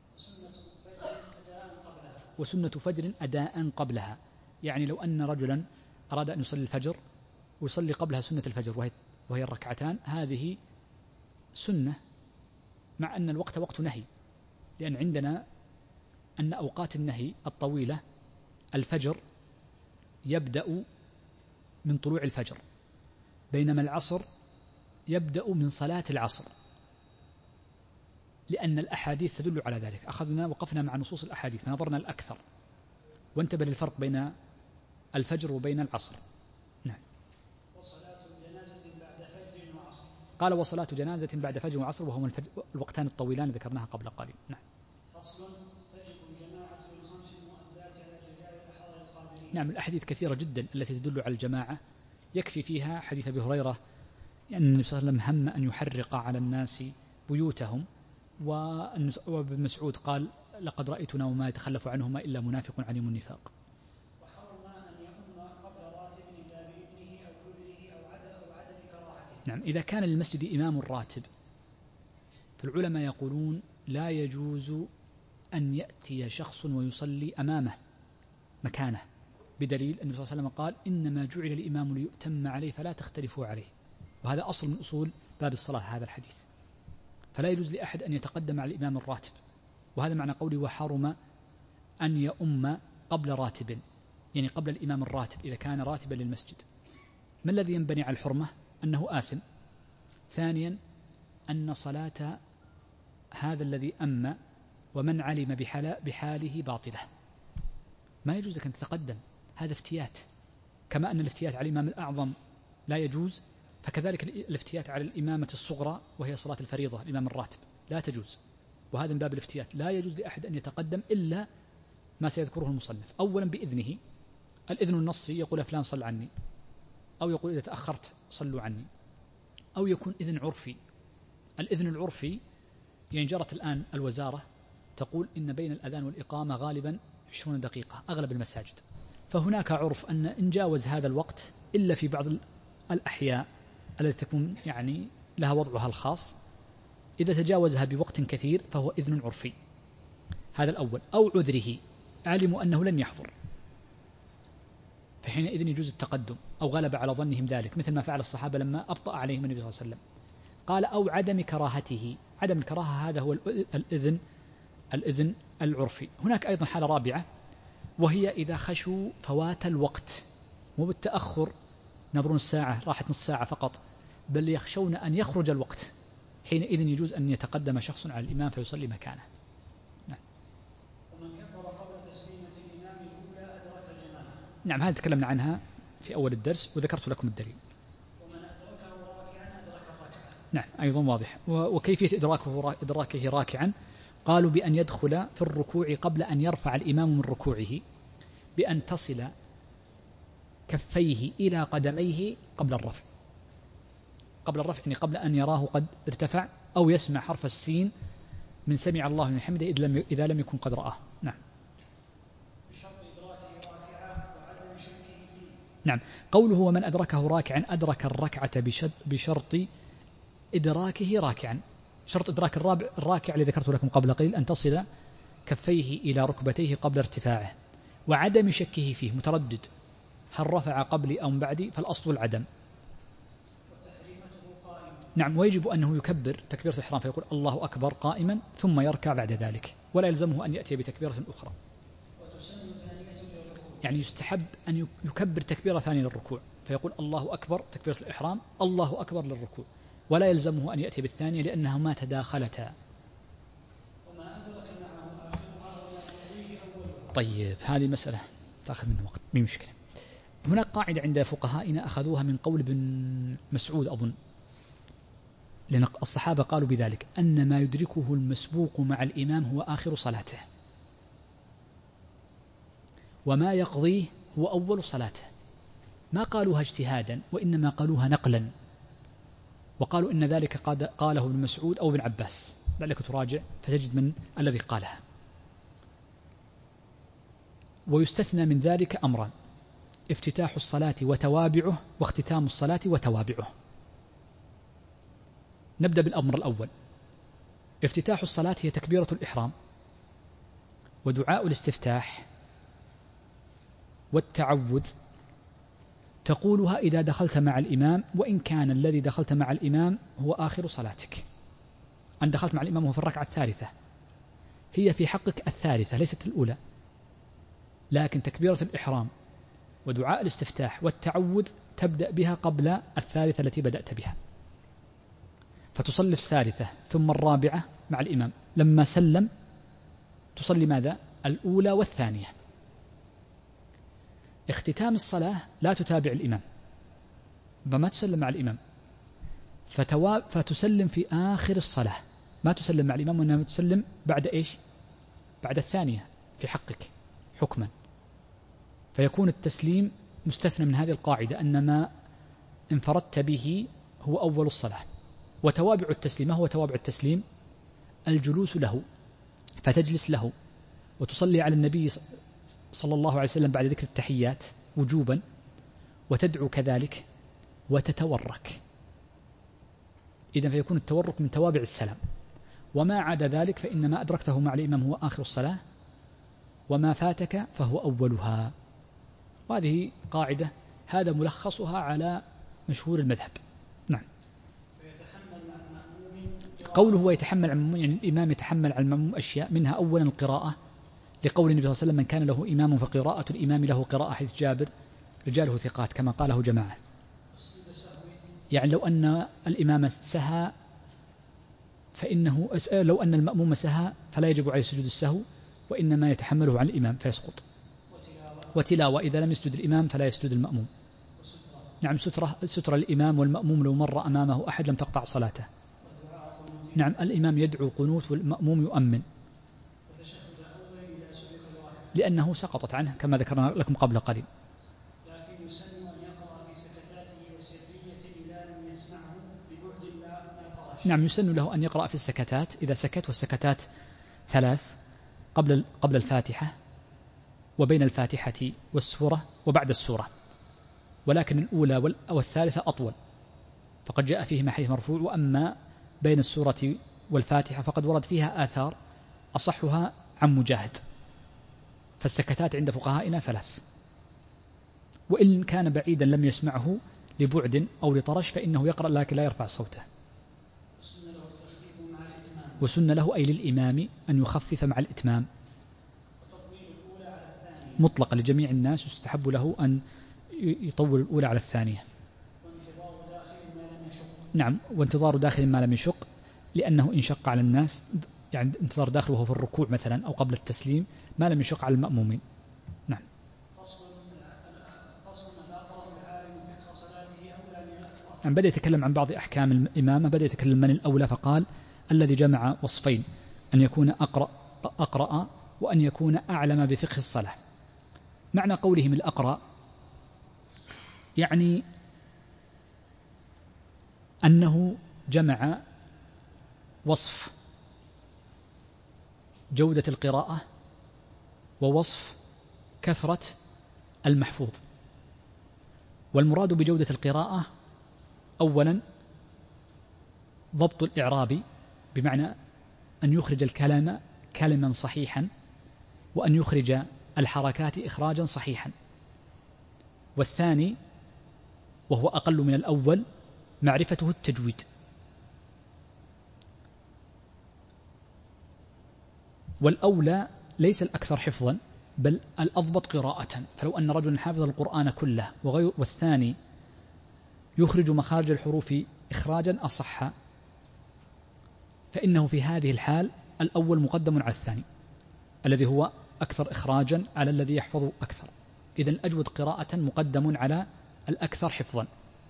وسنة فجر أداء قبلها، يعني لو أن رجلا أراد أن يصلي الفجر ويصلي قبلها سنة الفجر وهي, وهي الركعتان، هذه سنة مع أن الوقت وقت نهي، لأن عندنا أن أوقات النهي الطويلة الفجر يبدأ من طلوع الفجر، بينما العصر يبدأ من صلاة العصر. لأن الأحاديث تدل على ذلك. أخذنا وقفنا مع نصوص الأحاديث فنظرنا الأكثر، وانتبه للفرق بين الفجر وبين العصر. نعم.
وصلاة جنازة بعد فجر وعصر.
قال وصلاة جنازة بعد فجر وعصر، وهما الوقتان الطويلان ذكرناها قبل قليل. نعم.
فصل تجب الجماعة بالخمس المؤدات على الرجال الأحرار القادرين.
نعم، الأحاديث كثيرة جدا التي تدل على الجماعة، يكفي فيها حديث أبي هريرة أن النبي صلى الله عليه وسلم هم أن يحرق على الناس بيوتهم، وابن مسعود قال لقد رأيتنا وما يتخلف عنهما إلا منافق عليم النفاق.
وحرم أن يؤم قبل راتب إلا بإذنه أو عذره أو عدم أو عدم كراهته.
نعم، إذا كان للمسجد إمام راتب فالعلماء يقولون لا يجوز أن يأتي شخص ويصلي أمامه مكانه، بدليل أن النبي صلى الله عليه وسلم قال إنما جعل الإمام ليؤتم عليه فلا تختلفوا عليه، وهذا أصل من أصول باب الصلاة هذا الحديث. فلا يجوز لأحد أن يتقدم على الإمام الراتب، وهذا معنى قولي وحرم أن يؤم قبل راتب، يعني قبل الإمام الراتب إذا كان راتبا للمسجد. ما الذي ينبني على الحرمة؟ أنه آثم. ثانيا أن صلاة هذا الذي أم ومن علم بحاله باطلة، ما يجوز لك أن تتقدم، هذا افتيات. كما أن الافتيات على الإمام الأعظم لا يجوز، فكذلك الافتيات على الإمامة الصغرى وهي صلاة الفريضة الإمام الراتب لا تجوز، وهذا من باب الافتيات. لا يجوز لأحد أن يتقدم إلا ما سيذكره المصنف. أولا بإذنه، الإذن النصي يقول فلان صل عني، أو يقول إذا تأخرت صلوا عني، أو يكون إذن عرفي. الإذن العرفي يعني جرت الآن الوزارة تقول إن بين الأذان والإقامة غالبا عشرون دقيقة أغلب المساجد، فهناك عرف أن إن جاوز هذا الوقت إلا في بعض الأحياء التي تكون يعني لها وضعها الخاص، إذا تجاوزها بوقت كثير فهو إذن عرفي. هذا الأول. أو عذره، علموا أنه لن يحضر، فحينئذ يجوز التقدم، أو غلب على ظنهم ذلك، مثل ما فعل الصحابة لما أبطأ عليهم النبي صلى الله عليه وسلم. قال أو عدم كراهته، عدم الكراهة هذا هو الإذن الإذن العرفي. هناك أيضا حالة رابعة، وهي إذا خشوا فوات الوقت، مو بالتأخر نظرون الساعة راحت نص ساعة فقط، بل يخشون أن يخرج الوقت، حينئذ يجوز أن يتقدم شخص على الإمام فيصلي مكانه. نعم.
ومن كبر قبل تسليمة الإمام الأولى أدرك الجماعة.
نعم، هذا تكلمنا عنها في أول الدرس وذكرت لكم الدليل.
ومن أدركه راكعا أدرك الركعة.
نعم أيضا واضح. وكيفية إدراكه إدراكه راكعا؟ قالوا بأن يدخل في الركوع قبل أن يرفع الإمام من ركوعه، بأن تصل كفيه إلى قدميه قبل الرفع، قبل الرفع يعني قبل أن يراه قد ارتفع، أو يسمع حرف السين من سمع الله من حمده إذا لم يكن قد رآه. نعم.
بشرط إدراكه راكعا وعدم شكه فيه.
نعم، قوله ومن أدركه راكعا أدرك الركعة بشرط إدراكه راكعا. شرط إدراك الرابع الراكع الذي ذكرت لكم قبل قليل أن تصل كفيه إلى ركبتيه قبل ارتفاعه، وعدم شكه فيه، متردد هل رفع قبلي أو بعدي، فالأصل العدم. نعم، ويجب أنه يكبر تكبيرة الإحرام فيقول الله أكبر قائما ثم يركع بعد ذلك، ولا يلزمه أن يأتي بتكبيرة أخرى. يعني يستحب أن يكبر تكبيرة ثانية للركوع فيقول الله أكبر تكبيرة الإحرام، الله أكبر للركوع، ولا يلزمه أن يأتي بالثانية لأنهما تداخلتا. طيب هذه مسألة تأخذ منه وقت، مش مشكلة. هناك قاعدة عند فقهائنا أخذوها من قول ابن مسعود أظن، لأن الصحابة قالوا بذلك أن ما يدركه المسبوق مع الإمام هو آخر صلاته، وما يقضيه هو أول صلاته. ما قالوها اجتهادا وإنما قالوها نقلا، وقالوا إن ذلك قاله ابن مسعود أو ابن عباس، لعلك تراجع فتجد من الذي قالها. ويستثنى من ذلك أمران: افتتاح الصلاة وتوابعه، واختتام الصلاة وتوابعه. نبدأ بالأمر الأول. افتتاح الصلاة هي تكبيرة الإحرام ودعاء الاستفتاح والتعوذ، تقولها إذا دخلت مع الإمام، وإن كان الذي دخلت مع الإمام هو آخر صلاتك. أن دخلت مع الإمام هو في الركعة الثالثة، هي في حقك الثالثة ليست الأولى، لكن تكبيرة الإحرام ودعاء الاستفتاح والتعوذ تبدأ بها قبل الثالثة التي بدأت بها. فتصلي الثالثة ثم الرابعة مع الإمام. لما سلم تصلي ماذا؟ الأولى والثانية. اختتام الصلاة لا تتابع الإمام، فما تسلم مع الإمام، فتسلم في آخر الصلاة، ما تسلم مع الإمام، وإنما تسلم بعد إيش؟ بعد الثانية في حقك حكما. فيكون التسليم مستثنى من هذه القاعدة أن ما انفردت به هو أول الصلاة. وتوابع التسليم، ما هو توابع التسليم؟ الجلوس له، فتجلس له وتصلي على النبي صلى الله عليه وسلم بعد ذكر التحيات وجوبا، وتدعو كذلك وتتورك. إذن فيكون التورك من توابع السلام. وما عدا ذلك فإنما أدركته مع الإمام هو آخر الصلاة، وما فاتك فهو أولها. وهذه قاعدة، هذا ملخصها على مشهور المذهب. نعم. قوله هو يتحمل عن المأموم، يعني الإمام يتحمل عن المأموم أشياء، منها أولا القراءة، لقول النبي صلى الله عليه وسلم: من كان له إمام فقراءة الإمام له قراءة، حيث جابر: رجاله ثقات، كما قاله جماعة. يعني لو أن الإمام سهى فإنه لو أن المأموم سهى فلا يجب عليه سجود السهو، وإنما يتحمله عن الإمام فيسقط. وتلاوة، إذا لم يسجد الإمام فلا يسجد المأموم. نعم، سترة سترة الإمام والمأموم لو مر أمامه أحد لم تقطع صلاته. نعم، الإمام يدعو قنوت والمأموم يؤمن، لأنه سقطت عنه كما ذكرنا لكم قبل قليل.
لكن يسن أن يقرأ في سكتاته والسرية إذا لم يسمعه ببعد ما قرأ.
نعم، يسن له أن يقرأ في السكتات إذا سكت، والسكتات ثلاث: قبل قبل الفاتحة، وبين الفاتحة والسورة، وبعد السورة. ولكن الأولى والثالثة أطول، فقد جاء فيهما حديث مرفوع. وأما بين السورة والفاتحة فقد ورد فيها آثار، أصحها عن مجاهد. فالسكتات عند فقهائنا ثلاث، وإن كان بعيدا لم يسمعه لبعد أو لطرش فإنه يقرأ لكن لا يرفع صوته. وسن له أي للإمام أن يخفف مع الإتمام مطلقا لجميع الناس، يستحب له أن يطول الأولى على الثانية. نعم، وانتظار داخل ما لم يشق، لأنه إن شق على الناس، يعني انتظار داخل وهو في الركوع مثلا أو قبل التسليم، ما لم يشق على المأمومين. نعم. يعني بدأ يتكلم عن بعض أحكام الإمامة، بدأ يتكلم من الأولى، فقال: الذي جمع وصفين، أن يكون أقرأ, أقرأ وأن يكون أعلم بفقه الصلاة. معنى قولهم الأقرأ يعني أنه جمع وصف جودة القراءة ووصف كثرة المحفوظ. والمراد بجودة القراءة أولا ضبط الإعراب، بمعنى أن يخرج الكلام كلما صحيحا، وأن يخرج الحركات إخراجا صحيحا. والثاني وهو أقل من الأول معرفته التجويد. والأولى ليس الأكثر حفظا بل الأضبط قراءة، فلو أن رجلا حافظ القرآن كله وغير، والثاني يخرج مخارج الحروف إخراجا أصح، فإنه في هذه الحال الأول مقدم على الثاني الذي هو أكثر إخراجا على الذي يحفظ أكثر. إذن الأجود قراءة مقدم على الأكثر حفظا.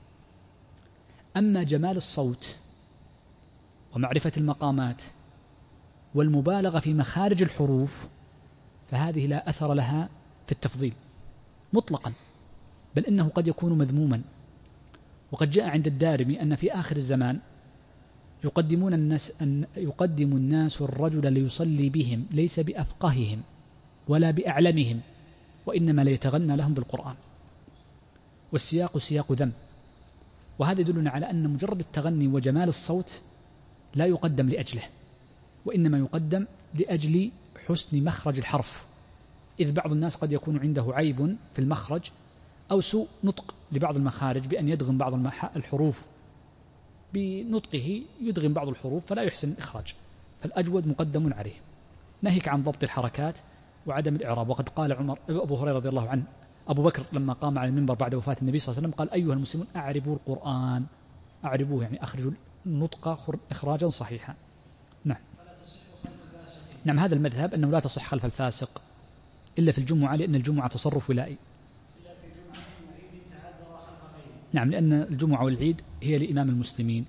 أما جمال الصوت ومعرفة المقامات والمبالغة في مخارج الحروف فهذه لا أثر لها في التفضيل مطلقا، بل إنه قد يكون مذموما. وقد جاء عند الدارمي أن في آخر الزمان يقدمون الناس أن يقدم الناس الرجل ليصلي بهم ليس بأفقههم ولا بأعلمهم، وإنما ليتغنى لهم بالقرآن، والسياق سياق ذم. وهذا يدلنا على أن مجرد التغني وجمال الصوت لا يقدم لأجله، وإنما يقدم لأجل حسن مخرج الحرف، إذ بعض الناس قد يكون عنده عيب في المخرج أو سوء نطق لبعض المخارج، بأن يدغم بعض الحروف بنطقه، يدغم بعض الحروف فلا يحسن الإخراج، فالأجود مقدم عليه، ناهيك عن ضبط الحركات وعدم الإعراب. وقد قال عمر أبو هريرة رضي الله عنه أبو بكر لما قام على المنبر بعد وفاة النبي صلى الله عليه وسلم قال: أيها المسلمون أعربوا القرآن، أعربوه يعني أخرجوا النطق إخراجا صحيحا. نعم. نعم هذا المذهب أنه لا تصح خلف الفاسق إلا في الجمعة، لأن الجمعة تصرف ولائي. نعم لأن الجمعة والعيد هي لإمام المسلمين.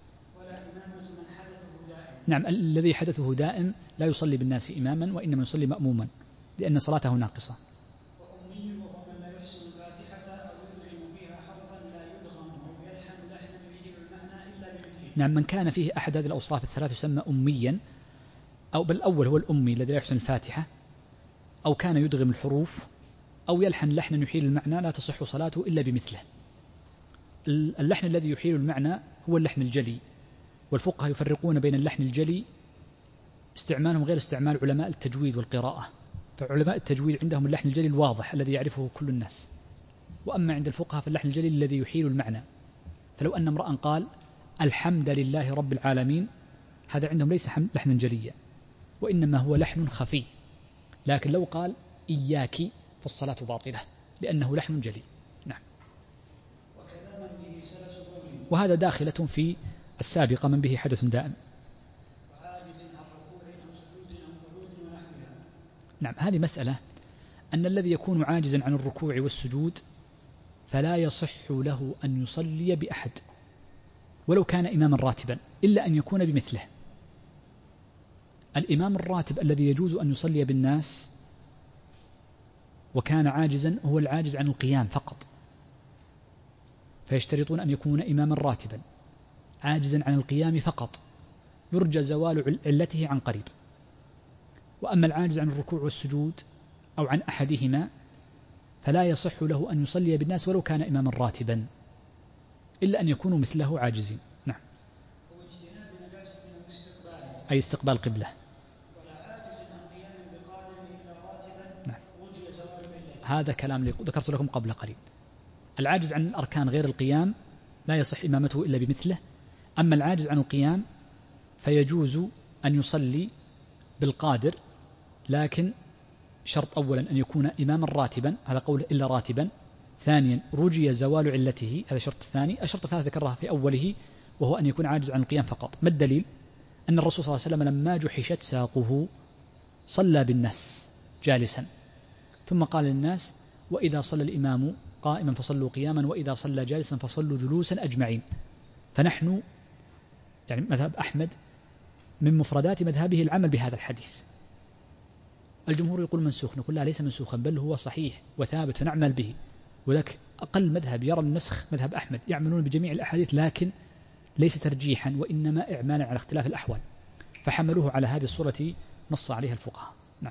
نعم الذي حدثه دائم لا يصلي بالناس إماما وإنما يصلي مأموما لأن صلاته ناقصة. نعم من كان فيه أحد هذه الأوصاف الثلاث يسمى أميا، أو بل الأول هو الأمي الذي لا يحسن الفاتحة، أو كان يدغم الحروف، أو يلحن لحنا يحيل المعنى لا تصح صلاته إلا بمثله. اللحن الذي يحيل المعنى هو اللحن الجلي، والفقهاء يفرقون بين اللحن الجلي استعمالهم غير استعمال علماء التجويد والقراءة. فعلماء التجويد عندهم اللحن الجلي الواضح الذي يعرفه كل الناس، وأما عند الفقهاء فاللحن الجلي الذي يحيل المعنى. فلو أن امرأ قال الحمد لله رب العالمين، هذا عندهم ليس لحنا جليا وإنما هو لحن خفي. لكن لو قال إياك فالصلاة باطلة لأنه لحن جلي. نعم. وهذا داخلة في السابقة من به حدث دائم. نعم هذه مسألة أن الذي يكون عاجزا عن الركوع والسجود فلا يصح له أن يصلي بأحد ولو كان إماما راتبا إلا أن يكون بمثله. الإمام الراتب الذي يجوز أن يصلي بالناس وكان عاجزا هو العاجز عن القيام فقط، فيشترطون أن يكون إماما راتبا عاجزا عن القيام فقط، يرجى زوال علته عن قريب. وأما العاجز عن الركوع والسجود أو عن أحدهما فلا يصح له أن يصلي بالناس ولو كان إماما راتبا إلا أن يكونوا مثله عاجزين. نعم. أي استقبال قبلة. نعم. هذا كلام ذكرت لكم قبل قليل. العاجز عن الأركان غير القيام لا يصح إمامته إلا بمثله. أما العاجز عن القيام فيجوز أن يصلي بالقادر، لكن شرط أولا أن يكون إماما راتبا، هذا قوله إلا راتبا. ثانيا رجي زوال علته، هذا شرط الثاني. الشرط الثالث ذكرها في أوله وهو أن يكون عاجز عن القيام فقط. ما الدليل؟ أن الرسول صلى الله عليه وسلم لما جحشت ساقه صلى بالناس جالسا، ثم قال للناس وإذا صلى الإمام قائما فصلوا قياما وإذا صلى جالسا فصلوا جلوسا أجمعين. فنحن يعني مذهب أحمد من مفردات مذهبه العمل بهذا الحديث. الجمهور يقول منسوخ، نقول لا ليس منسوخا بل هو صحيح وثابت فنعمل به. ولك أقل مذهب يرى النسخ مذهب أحمد، يعملون بجميع الأحاديث لكن ليس ترجيحا وإنما إعمالا على اختلاف الأحوال، فحملوه على هذه الصورة نص عليها الفقهاء. نعم.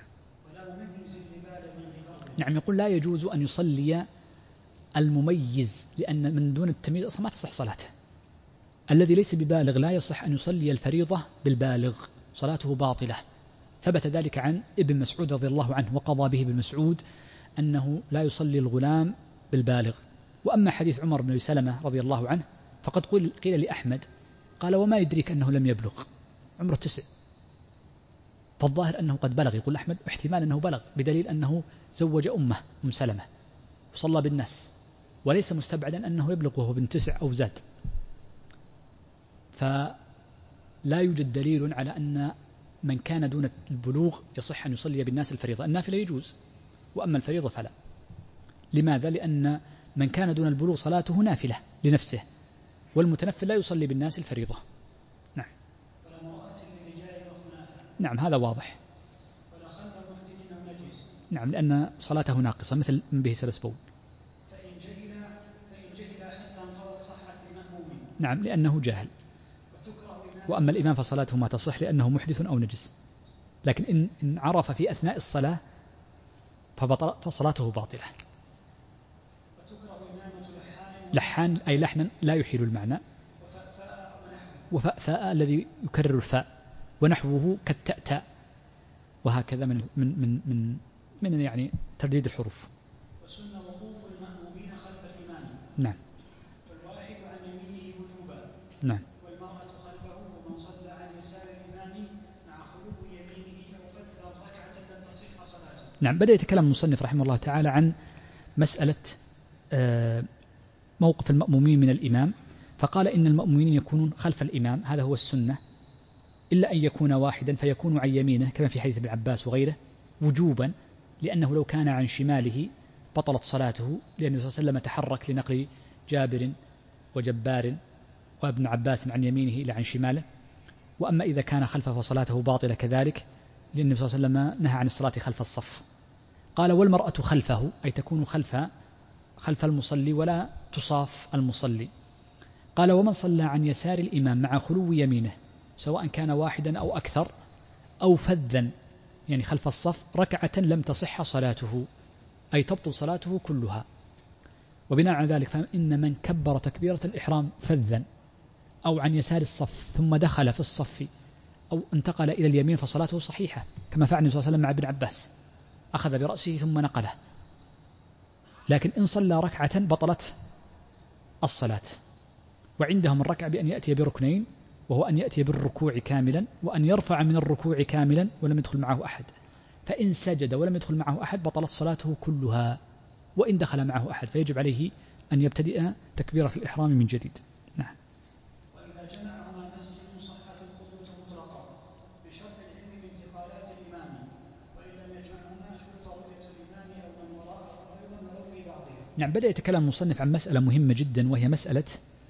نعم يقول لا يجوز أن يصلي المميز لأن من دون التمييز أصلا ما تصح صلاته. الذي ليس ببالغ لا يصح أن يصلي الفريضة بالبالغ، صلاته باطلة. ثبت ذلك عن ابن مسعود رضي الله عنه وقضى به ابن مسعود أنه لا يصلي الغلام بالبالغ. وأما حديث عمر بن سلمة رضي الله عنه فقد قيل لأحمد قال وما يدريك أنه لم يبلغ، عمره تسع، فالظاهر أنه قد بلغ. يقول أحمد احتمال أنه بلغ بدليل أنه زوج أمه أم سلمة وصلى بالناس، وليس مستبعدا أنه يبلغ وهو بن تسع أو زاد. فلا يوجد دليل على أن من كان دون البلوغ يصح أن يصلي بالناس الفريضة. النافلة يجوز وأما الفريضة فلا. لماذا؟ لأن من كان دون البلوغ صلاته نافلة لنفسه، والمتنفل لا يصلي بالناس الفريضة. نعم. نعم هذا واضح. نعم لأن صلاته ناقصة مثل من به سلس بول.
فإن جهل فإن جهل حتى انقضت صحة المأموم.
نعم لأنه جاهل. وأما الإمام فصلاته ما تصح لأنه محدث أو نجس. لكن إن, إن عرف في أثناء الصلاة فصلاته باطلة. لحان أي لحنا لا يحيل المعنى، وفاء الذي يكرر الفاء ونحوه كالتأتاء وهكذا من من من من, من يعني ترديد الحروف.
وسنة وقوف المأمومين خلف الإمام.
نعم.
والواحد عن يمينه وجوبا.
نعم.
والمرأة خلفه ومن صلى عن يسار الإمام مع خلو يمينه أو فكر ركعة لن تصح صلاته.
نعم. بدأ يتكلم المصنف رحمه الله تعالى عن مسألة موقف المأمومين من الإمام، فقال إن المأمومين يكونون خلف الإمام، هذا هو السنة، إلا أن يكون واحدا فيكون عن يمينه كما في حديث ابن عباس وغيره وجوبا، لأنه لو كان عن شماله بطلت صلاته، لأنه صلى الله عليه وسلم تحرك لنقل جابر وجبار وابن عباس عن يمينه إلى عن شماله. وأما إذا كان خلفه فصلاته باطلة كذلك، لأن صلى الله عليه وسلم نهى عن الصلاة خلف الصف. قال والمرأة خلفه، أي تكون خلف خلف المصلي ولا تصاف المصلي. قال ومن صلى عن يسار الإمام مع خلو يمينه سواء كان واحدا أو أكثر أو فذا يعني خلف الصف ركعة لم تصح صلاته، أي تبطل صلاته كلها. وبناء على ذلك فإن من كبر تكبيرة الإحرام فذا أو عن يسار الصف ثم دخل في الصف أو انتقل إلى اليمين فصلاته صحيحة، كما فعل النبي صلى الله عليه وسلم مع ابن عباس، أخذ برأسه ثم نقله. لكن إن صلى ركعة بطلت الصلاة. وعندهم الركعة بأن يأتي بركنين، وهو أن يأتي بالركوع كاملا وأن يرفع من الركوع كاملا ولم يدخل معه أحد. فإن سجد ولم يدخل معه أحد بطلت صلاته كلها، وإن دخل معه أحد فيجب عليه أن يبتدئ تكبيرة الإحرام من جديد. نعم.
وإذا جمعهما المسجد صحت القدوة مطلقا بشرط العلم بانتقالات الإمام، وإن لم يجمعهما شرط رؤية الإمام أو من وراءه أيضا ولو في بعضهم.
نعم. بدأ يتكلم المصنف عن مسألة مهمة جدا، وهي مسألة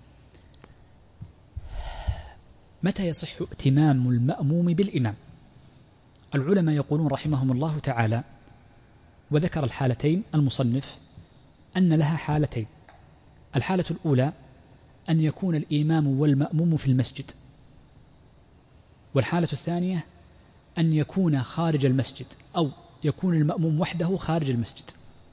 متى يصح ائتمام المأموم بالإمام. العلماء يقولون رحمهم الله تعالى، وذكر الحالتين المصنف أن لها حالتين. الحالة الأولى أن يكون الإمام والمأموم في المسجد، والحالة الثانية أن يكون خارج المسجد أو يكون المأموم وحده خارج المسجد.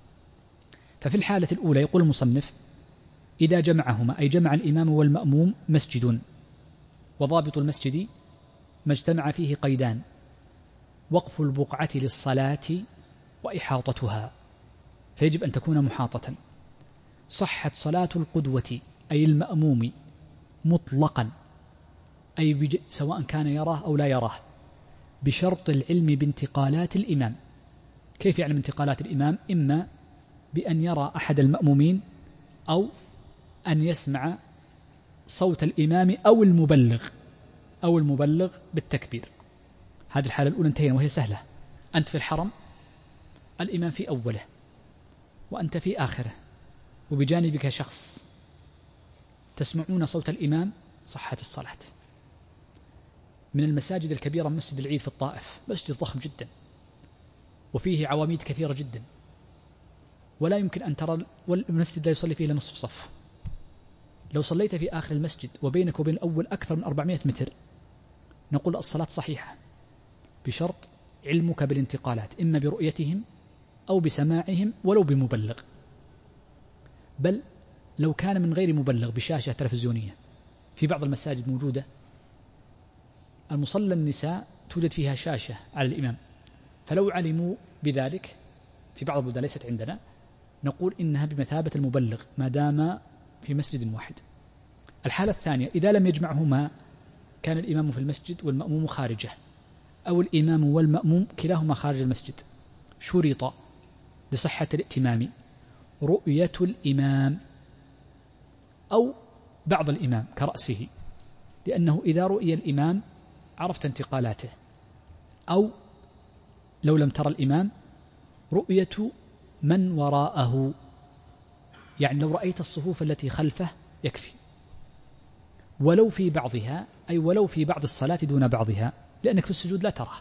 ففي الحالة الأولى يقول المصنف إذا جمعهما، أي جمع الإمام والمأموم مسجد، وضابط المسجد ما اجتمع فيه قيدان: وقف البقعة للصلاة وإحاطتها، فيجب أن تكون محاطة. صحت صلاة القدوة أي المأموم مطلقا، أي سواء كان يراه أو لا يراه، بشرط العلم بانتقالات الإمام. كيف يعلم انتقالات الإمام؟ إما بأن يرى أحد المأمومين أو أن يسمع صوت الإمام أو المبلغ أو المبلغ بالتكبير. هذه الحالة الأولى انتهينا، وهي سهلة. أنت في الحرم، الإمام في أوله وأنت في آخره وبجانبك شخص، تسمعون صوت الإمام، صحت الصلاة. من المساجد الكبيرة مسجد العيد في الطائف، مسجد ضخم جدا وفيه عواميد كثيرة جدا، ولا يمكن أن ترى، والمسجد لا يصلي فيه إلا نصف صف. لو صليت في آخر المسجد وبينك وبين الأول أكثر من أربعمائة متر نقول الصلاة صحيحة، بشرط علمك بالانتقالات، إما برؤيتهم أو بسماعهم ولو بمبلغ. بل لو كان من غير مبلغ بشاشة تلفزيونية، في بعض المساجد موجودة المصلى النساء توجد فيها شاشة على الإمام، فلو علموا بذلك في بعض البلدان ليست عندنا نقول إنها بمثابة المبلغ ما دام في مسجد واحد. الحالة الثانية إذا لم يجمعهما، كان الإمام في المسجد والمأموم خارجه، أو الإمام والمأموم كلاهما خارج المسجد، شرط لصحة الائتمام رؤية الإمام أو بعض الإمام كرأسه، لأنه إذا رؤي الإمام عرفت انتقالاته، أو لو لم ترى الإمام رؤية من وراءه، يعني لو رأيت الصفوف التي خلفه يكفي، ولو في بعضها، أي ولو في بعض الصلاة دون بعضها، لأنك في السجود لا تراه.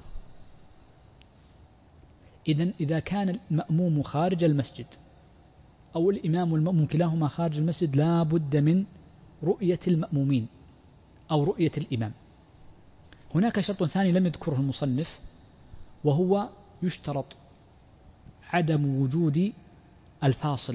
إذن إذا كان المأموم خارج المسجد أو الإمام والمأموم كلاهما خارج المسجد لا بد من رؤية المأمومين أو رؤية الإمام. هناك شرط ثاني لم يذكره المصنف، وهو يشترط عدم وجود الفاصل،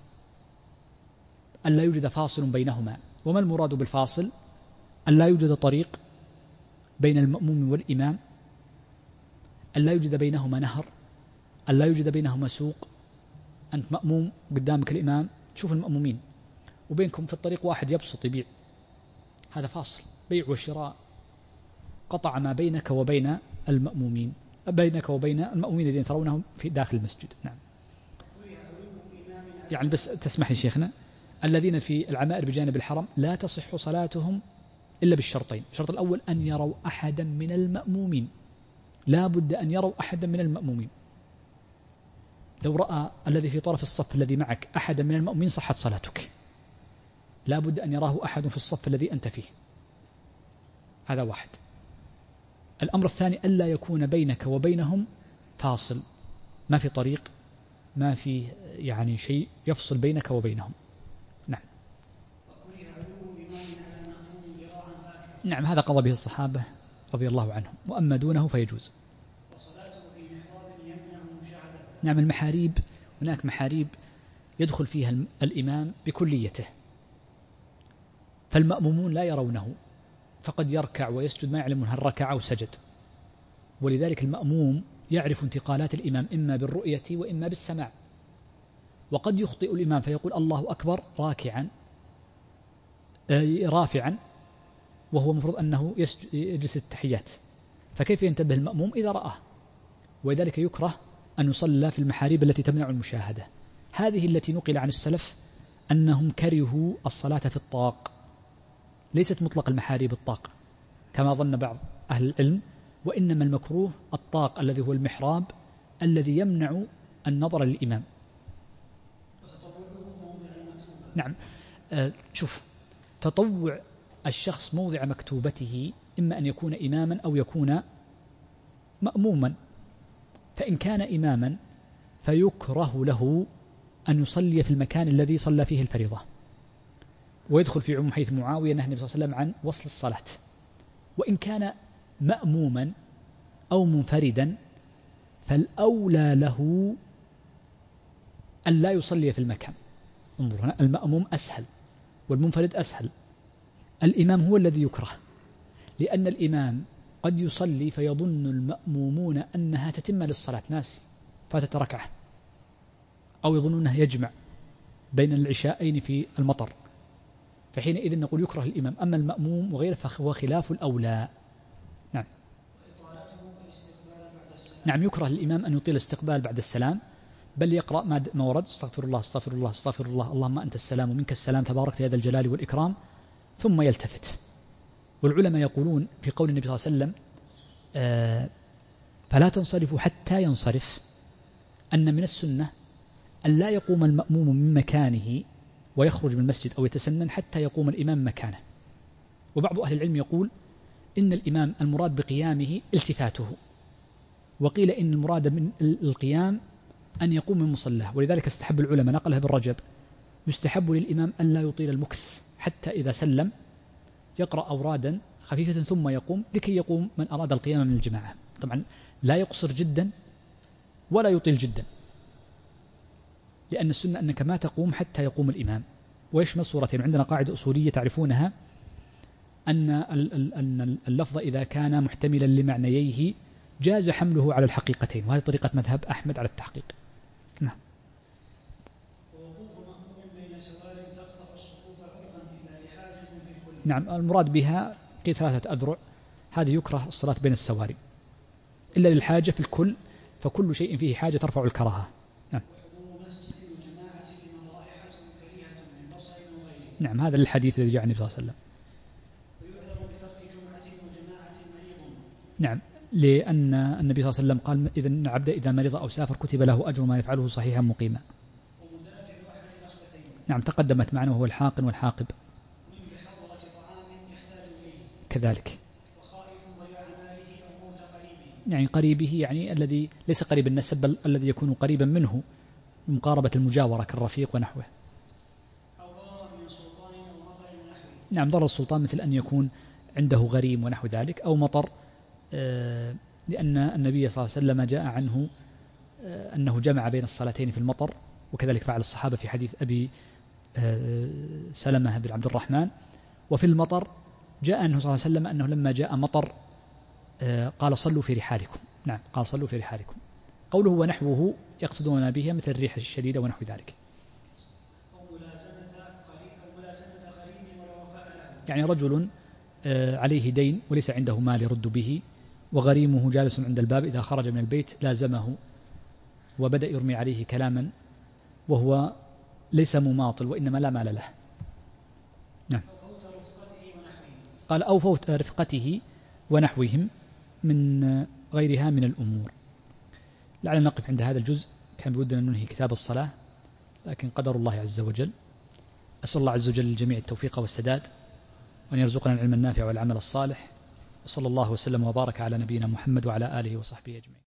أن لا يوجد فاصل بينهما. وما المراد بالفاصل؟ أن لا يوجد طريق بين المأموم والإمام، أن لا يوجد بينهما نهر، أن لا يوجد بينهما سوق. أنت مأموم قدامك الإمام تشوف المأمومين، وبينكم في الطريق واحد يبسط يبيع، هذا فاصل، بيع وشراء، قطع ما بينك وبين المأمومين، بينك وبين المأمومين الذين ترونهم في داخل المسجد. نعم. يعني بس تسمح لي شيخنا، الذين في العمائر بجانب الحرم لا تصح صلاتهم إلا بالشرطين. الشرط الأول أن يروا أحدا من المأمومين، لا بد أن يروا أحدا من المأمومين. لو رأى الذي في طرف الصف الذي معك أحدا من المأمومين صحت صلاتك، لا بد أن يراه أحد في الصف الذي أنت فيه. هذا واحد. الأمر الثاني ألا يكون بينك وبينهم فاصل، ما في طريق، ما في يعني شيء يفصل بينك وبينهم. نعم. نعم، هذا قضى به الصحابة رضي الله عنهم، وأما دونه فيجوز. نعم، المحاريب، هناك محاريب يدخل فيها الإمام بكليته، فالمأمومون لا يرونه، فقد يركع ويسجد ما يعلمون هل ركع أو سجد، ولذلك المأموم يعرف انتقالات الإمام إما بالرؤية وإما بالسماع، وقد يخطئ الإمام فيقول الله أكبر راكعا رافعا وهو مفروض أنه يجلس التحيات، فكيف ينتبه المأموم إذا رآه؟ ولذلك يكره أن يصلى في المحاريب التي تمنع المشاهدة. هذه التي نقل عن السلف أنهم كرهوا الصلاة في الطاق، ليست مطلق المحاريب الطاق كما ظن بعض أهل العلم، وإنما المكروه الطاق الذي هو المحراب الذي يمنع النظر للإمام. نعم. آه شوف، تطوع الشخص موضع مكتوبته إما أن يكون إماما أو يكون مأموما، فإن كان إماما فيكره له أن يصلي في المكان الذي صلى فيه الفريضة، ويدخل في عموم حيث معاوية نهى النبي صلى الله عليه وسلم عن وصل الصلاة. وإن كان مأموما أو منفردا فالأولى له أن لا يصلي في المكان. انظر هنا، المأموم أسهل والمنفرد أسهل. الإمام هو الذي يكره، لأن الإمام قد يصلي فيظن المأمومون أنها تتم للصلاة، ناسي فاتت ركعة، أو يظنونه يجمع بين العشاءين في المطر، فحينئذ نقول يكره الإمام. أما المأموم وغيره فهو خلاف الأولى. نعم. نعم، يكره الإمام أن يطيل الاستقبال بعد السلام، بل يقرأ ما ورد: استغفر الله استغفر الله استغفر الله اللهم أنت السلام ومنك السلام تباركت يا ذا الجلال والإكرام، ثم يلتفت. والعلماء يقولون في قول النبي صلى الله عليه وسلم آه فلا تنصرفوا حتى ينصرف، أن من السنة أن لا يقوم المأموم من مكانه ويخرج من المسجد أو يتسنن حتى يقوم الإمام مكانه. وبعض أهل العلم يقول إن الإمام المراد بقيامه التفاته، وقيل إن المراد من القيام أن يقوم من مصلاه، ولذلك استحب العلماء نقلها بالرجب يستحب للإمام أن لا يطيل المكث حتى إذا سلم يقرأ أورادا خفيفة ثم يقوم، لكي يقوم من أراد القيام من الجماعة. طبعا لا يقصر جدا ولا يطيل جدا، لأن السنة أنك ما تقوم حتى يقوم الإمام. ويشمل صورتين، عندنا قاعدة أصولية تعرفونها، أن أن اللفظ إذا كان محتملا لمعنييه جاز حمله على الحقيقتين، وهذه طريقة مذهب أحمد على التحقيق. نعم. نعم، المراد بها قيل ثلاثة أذرع، هذه يكره الصلاة بين السواري إلا للحاجة في الكل، فكل شيء فيه حاجة ترفع الكراهة. نعم. نعم، هذا الحديث الذي جاء النبي صلى الله عليه وسلم. نعم، لأن النبي صلى الله عليه وسلم قال إذا إن عبد إذا مرض أو سافر كتب له أجر ما يفعله صحيحا مقيما. نعم، تقدمت معنا وهو الحاقن والحاقب كذلك. يعني قريبه يعني الذي ليس قريب النسب بل الذي يكون قريبا منه مقاربة المجاورة كالرفيق ونحوه. نعم، ضرر السلطان مثل أن يكون عنده غريم ونحو ذلك، أو مطر، لأن النبي صلى الله عليه وسلم جاء عنه أنه جمع بين الصلاتين في المطر، وكذلك فعل الصحابة في حديث أبي سلمة بن عبد الرحمن. وفي المطر جاء أنه صلى الله عليه وسلم أنه لما جاء مطر قال صلوا في رحالكم. نعم، قال صلوا في رحالكم. قوله ونحوه يقصدون بها مثل الريح الشديدة ونحو ذلك. يعني رجل عليه دين وليس عنده مال يرد به، وغريمه جالس عند الباب، إذا خرج من البيت لازمه وبدأ يرمي عليه كلاما وهو ليس مماطل وإنما لا مال له. نعم. قال أو فوت رفقته ونحوهم من غيرها من الأمور. لعلنا نقف عند هذا الجزء، كان بودنا أن ننهي كتاب الصلاة لكن قدر الله عز وجل. أسأل الله عز وجل للجميع التوفيق والسداد، وأن يرزقنا العلم النافع والعمل الصالح، وصلى الله وسلم وبارك على نبينا محمد وعلى آله وصحبه أجمعين.